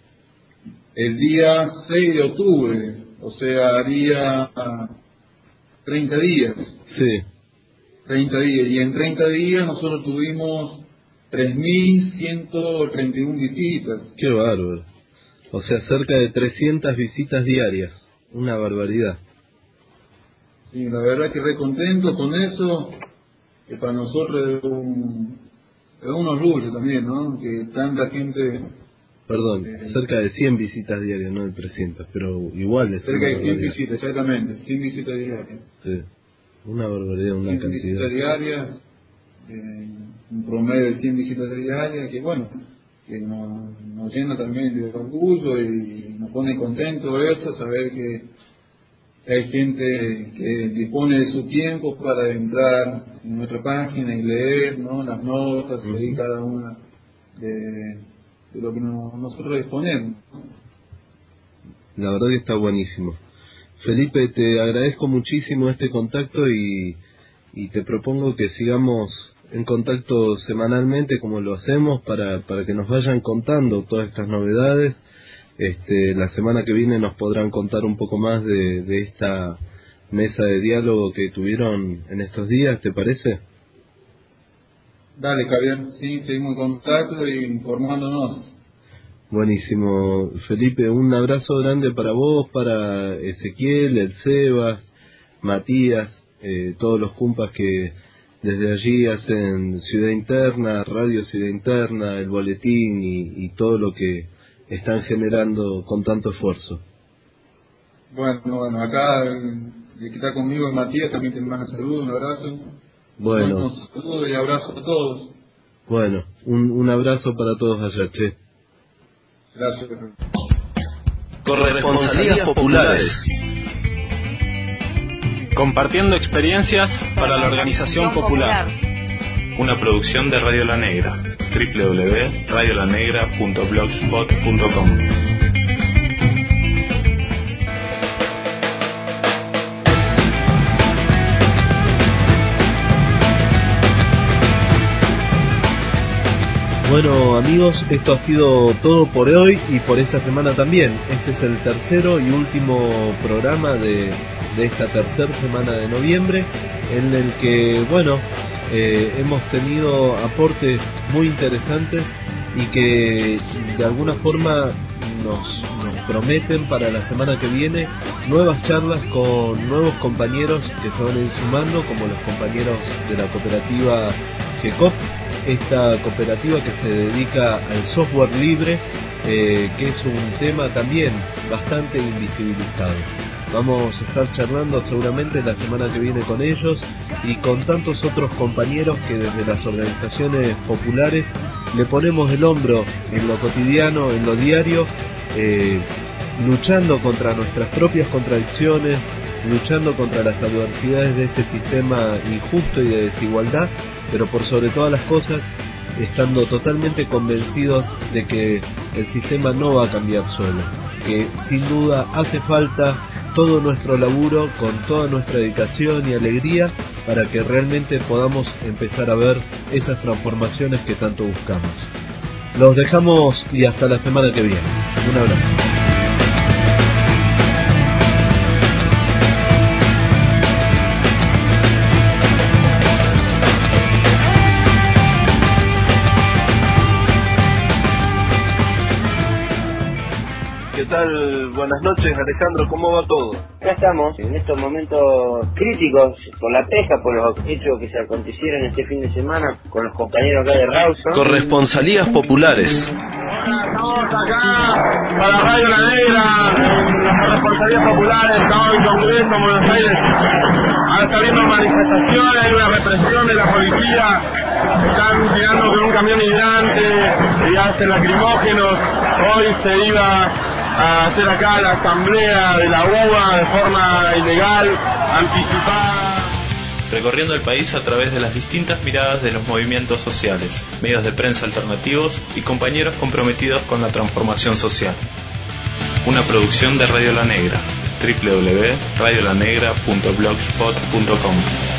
el día seis de octubre, o sea, haría treinta días. Sí. treinta días, y en treinta días nosotros tuvimos tres mil ciento treinta y una visitas. Qué bárbaro. O sea, cerca de trescientas visitas diarias. Una barbaridad. Sí, la verdad que re contento con eso. que para nosotros es un, es un orgullo también, ¿no? Que tanta gente... Perdón, eh, cerca de cien visitas diarias, no de trescientas, pero igual es cerca de cien visitas, exactamente, cien visitas diarias. Sí, una barbaridad, una cien cantidad. visitas diarias, eh, un promedio de cien visitas diarias, que bueno, que nos, nos llena también de orgullo y nos pone contentos eso, saber que hay gente que dispone de su tiempo para entrar en nuestra página y leer, ¿no?, las notas, uh-huh. y cada una de, de lo que no, nosotros disponemos. La verdad que está buenísimo. Felipe, te agradezco muchísimo este contacto y, y te propongo que sigamos en contacto semanalmente como lo hacemos para, para que nos vayan contando todas estas novedades. Este, la semana que viene nos podrán contar un poco más de, de esta mesa de diálogo que tuvieron en estos días, ¿te parece? Dale, Javier, sí, seguimos en contacto y informándonos. Buenísimo, Felipe, un abrazo grande para vos, para Ezequiel, el Sebas, Matías, eh, todos los cumpas que desde allí hacen Ciudad Interna, Radio Ciudad Interna, el boletín y, y todo lo que están generando con tanto esfuerzo. Bueno, bueno, acá el, el que está conmigo es Matías, también te manda saludos, un abrazo. Bueno. Un saludo y abrazo a todos. Bueno, un, un abrazo para todos allá, che. Gracias. Corresponsalías populares. Compartiendo experiencias para la organización popular. Una producción de Radio La Negra. doble u doble u doble u punto radio la negra punto blogspot punto com. Bueno amigos, esto ha sido todo por hoy y por esta semana también. Este es el tercero y último programa de, de esta tercera semana de noviembre, en el que, bueno, eh, hemos tenido aportes muy interesantes y que de alguna forma nos, nos prometen para la semana que viene nuevas charlas con nuevos compañeros que se van a ir sumando, como los compañeros de la cooperativa G E C O P, esta cooperativa que se dedica al software libre, eh, que es un tema también bastante invisibilizado. Vamos a estar charlando seguramente la semana que viene con ellos y con tantos otros compañeros que desde las organizaciones populares le ponemos el hombro en lo cotidiano, en lo diario, eh, luchando contra nuestras propias contradicciones, luchando contra las adversidades de este sistema injusto y de desigualdad, pero por sobre todas las cosas estando totalmente convencidos de que el sistema no va a cambiar solo, que sin duda hace falta todo nuestro laburo con toda nuestra dedicación y alegría para que realmente podamos empezar a ver esas transformaciones que tanto buscamos. Los dejamos y hasta la semana que viene. Un abrazo. ¿Qué tal? Buenas noches, Alejandro, ¿cómo va todo? Acá estamos, en estos momentos críticos, por la pesca, por los hechos que se acontecieron este fin de semana con los compañeros acá de Rawson. Corresponsalías populares. Estamos acá para Radio La Negra, en las corresponsalías populares, estamos en Congreso, en Buenos Aires. Ahora está habiendo manifestaciones, hay una represión de la policía, están tirando con un camión hidrante y hacen lacrimógenos. Hoy se iba a hacer acá la asamblea de la U A de forma ilegal, anticipada. Recorriendo el país a través de las distintas miradas de los movimientos sociales, medios de prensa alternativos y compañeros comprometidos con la transformación social. Una producción de Radio La Negra, doble u doble u doble u punto radio la negra punto blogspot punto com.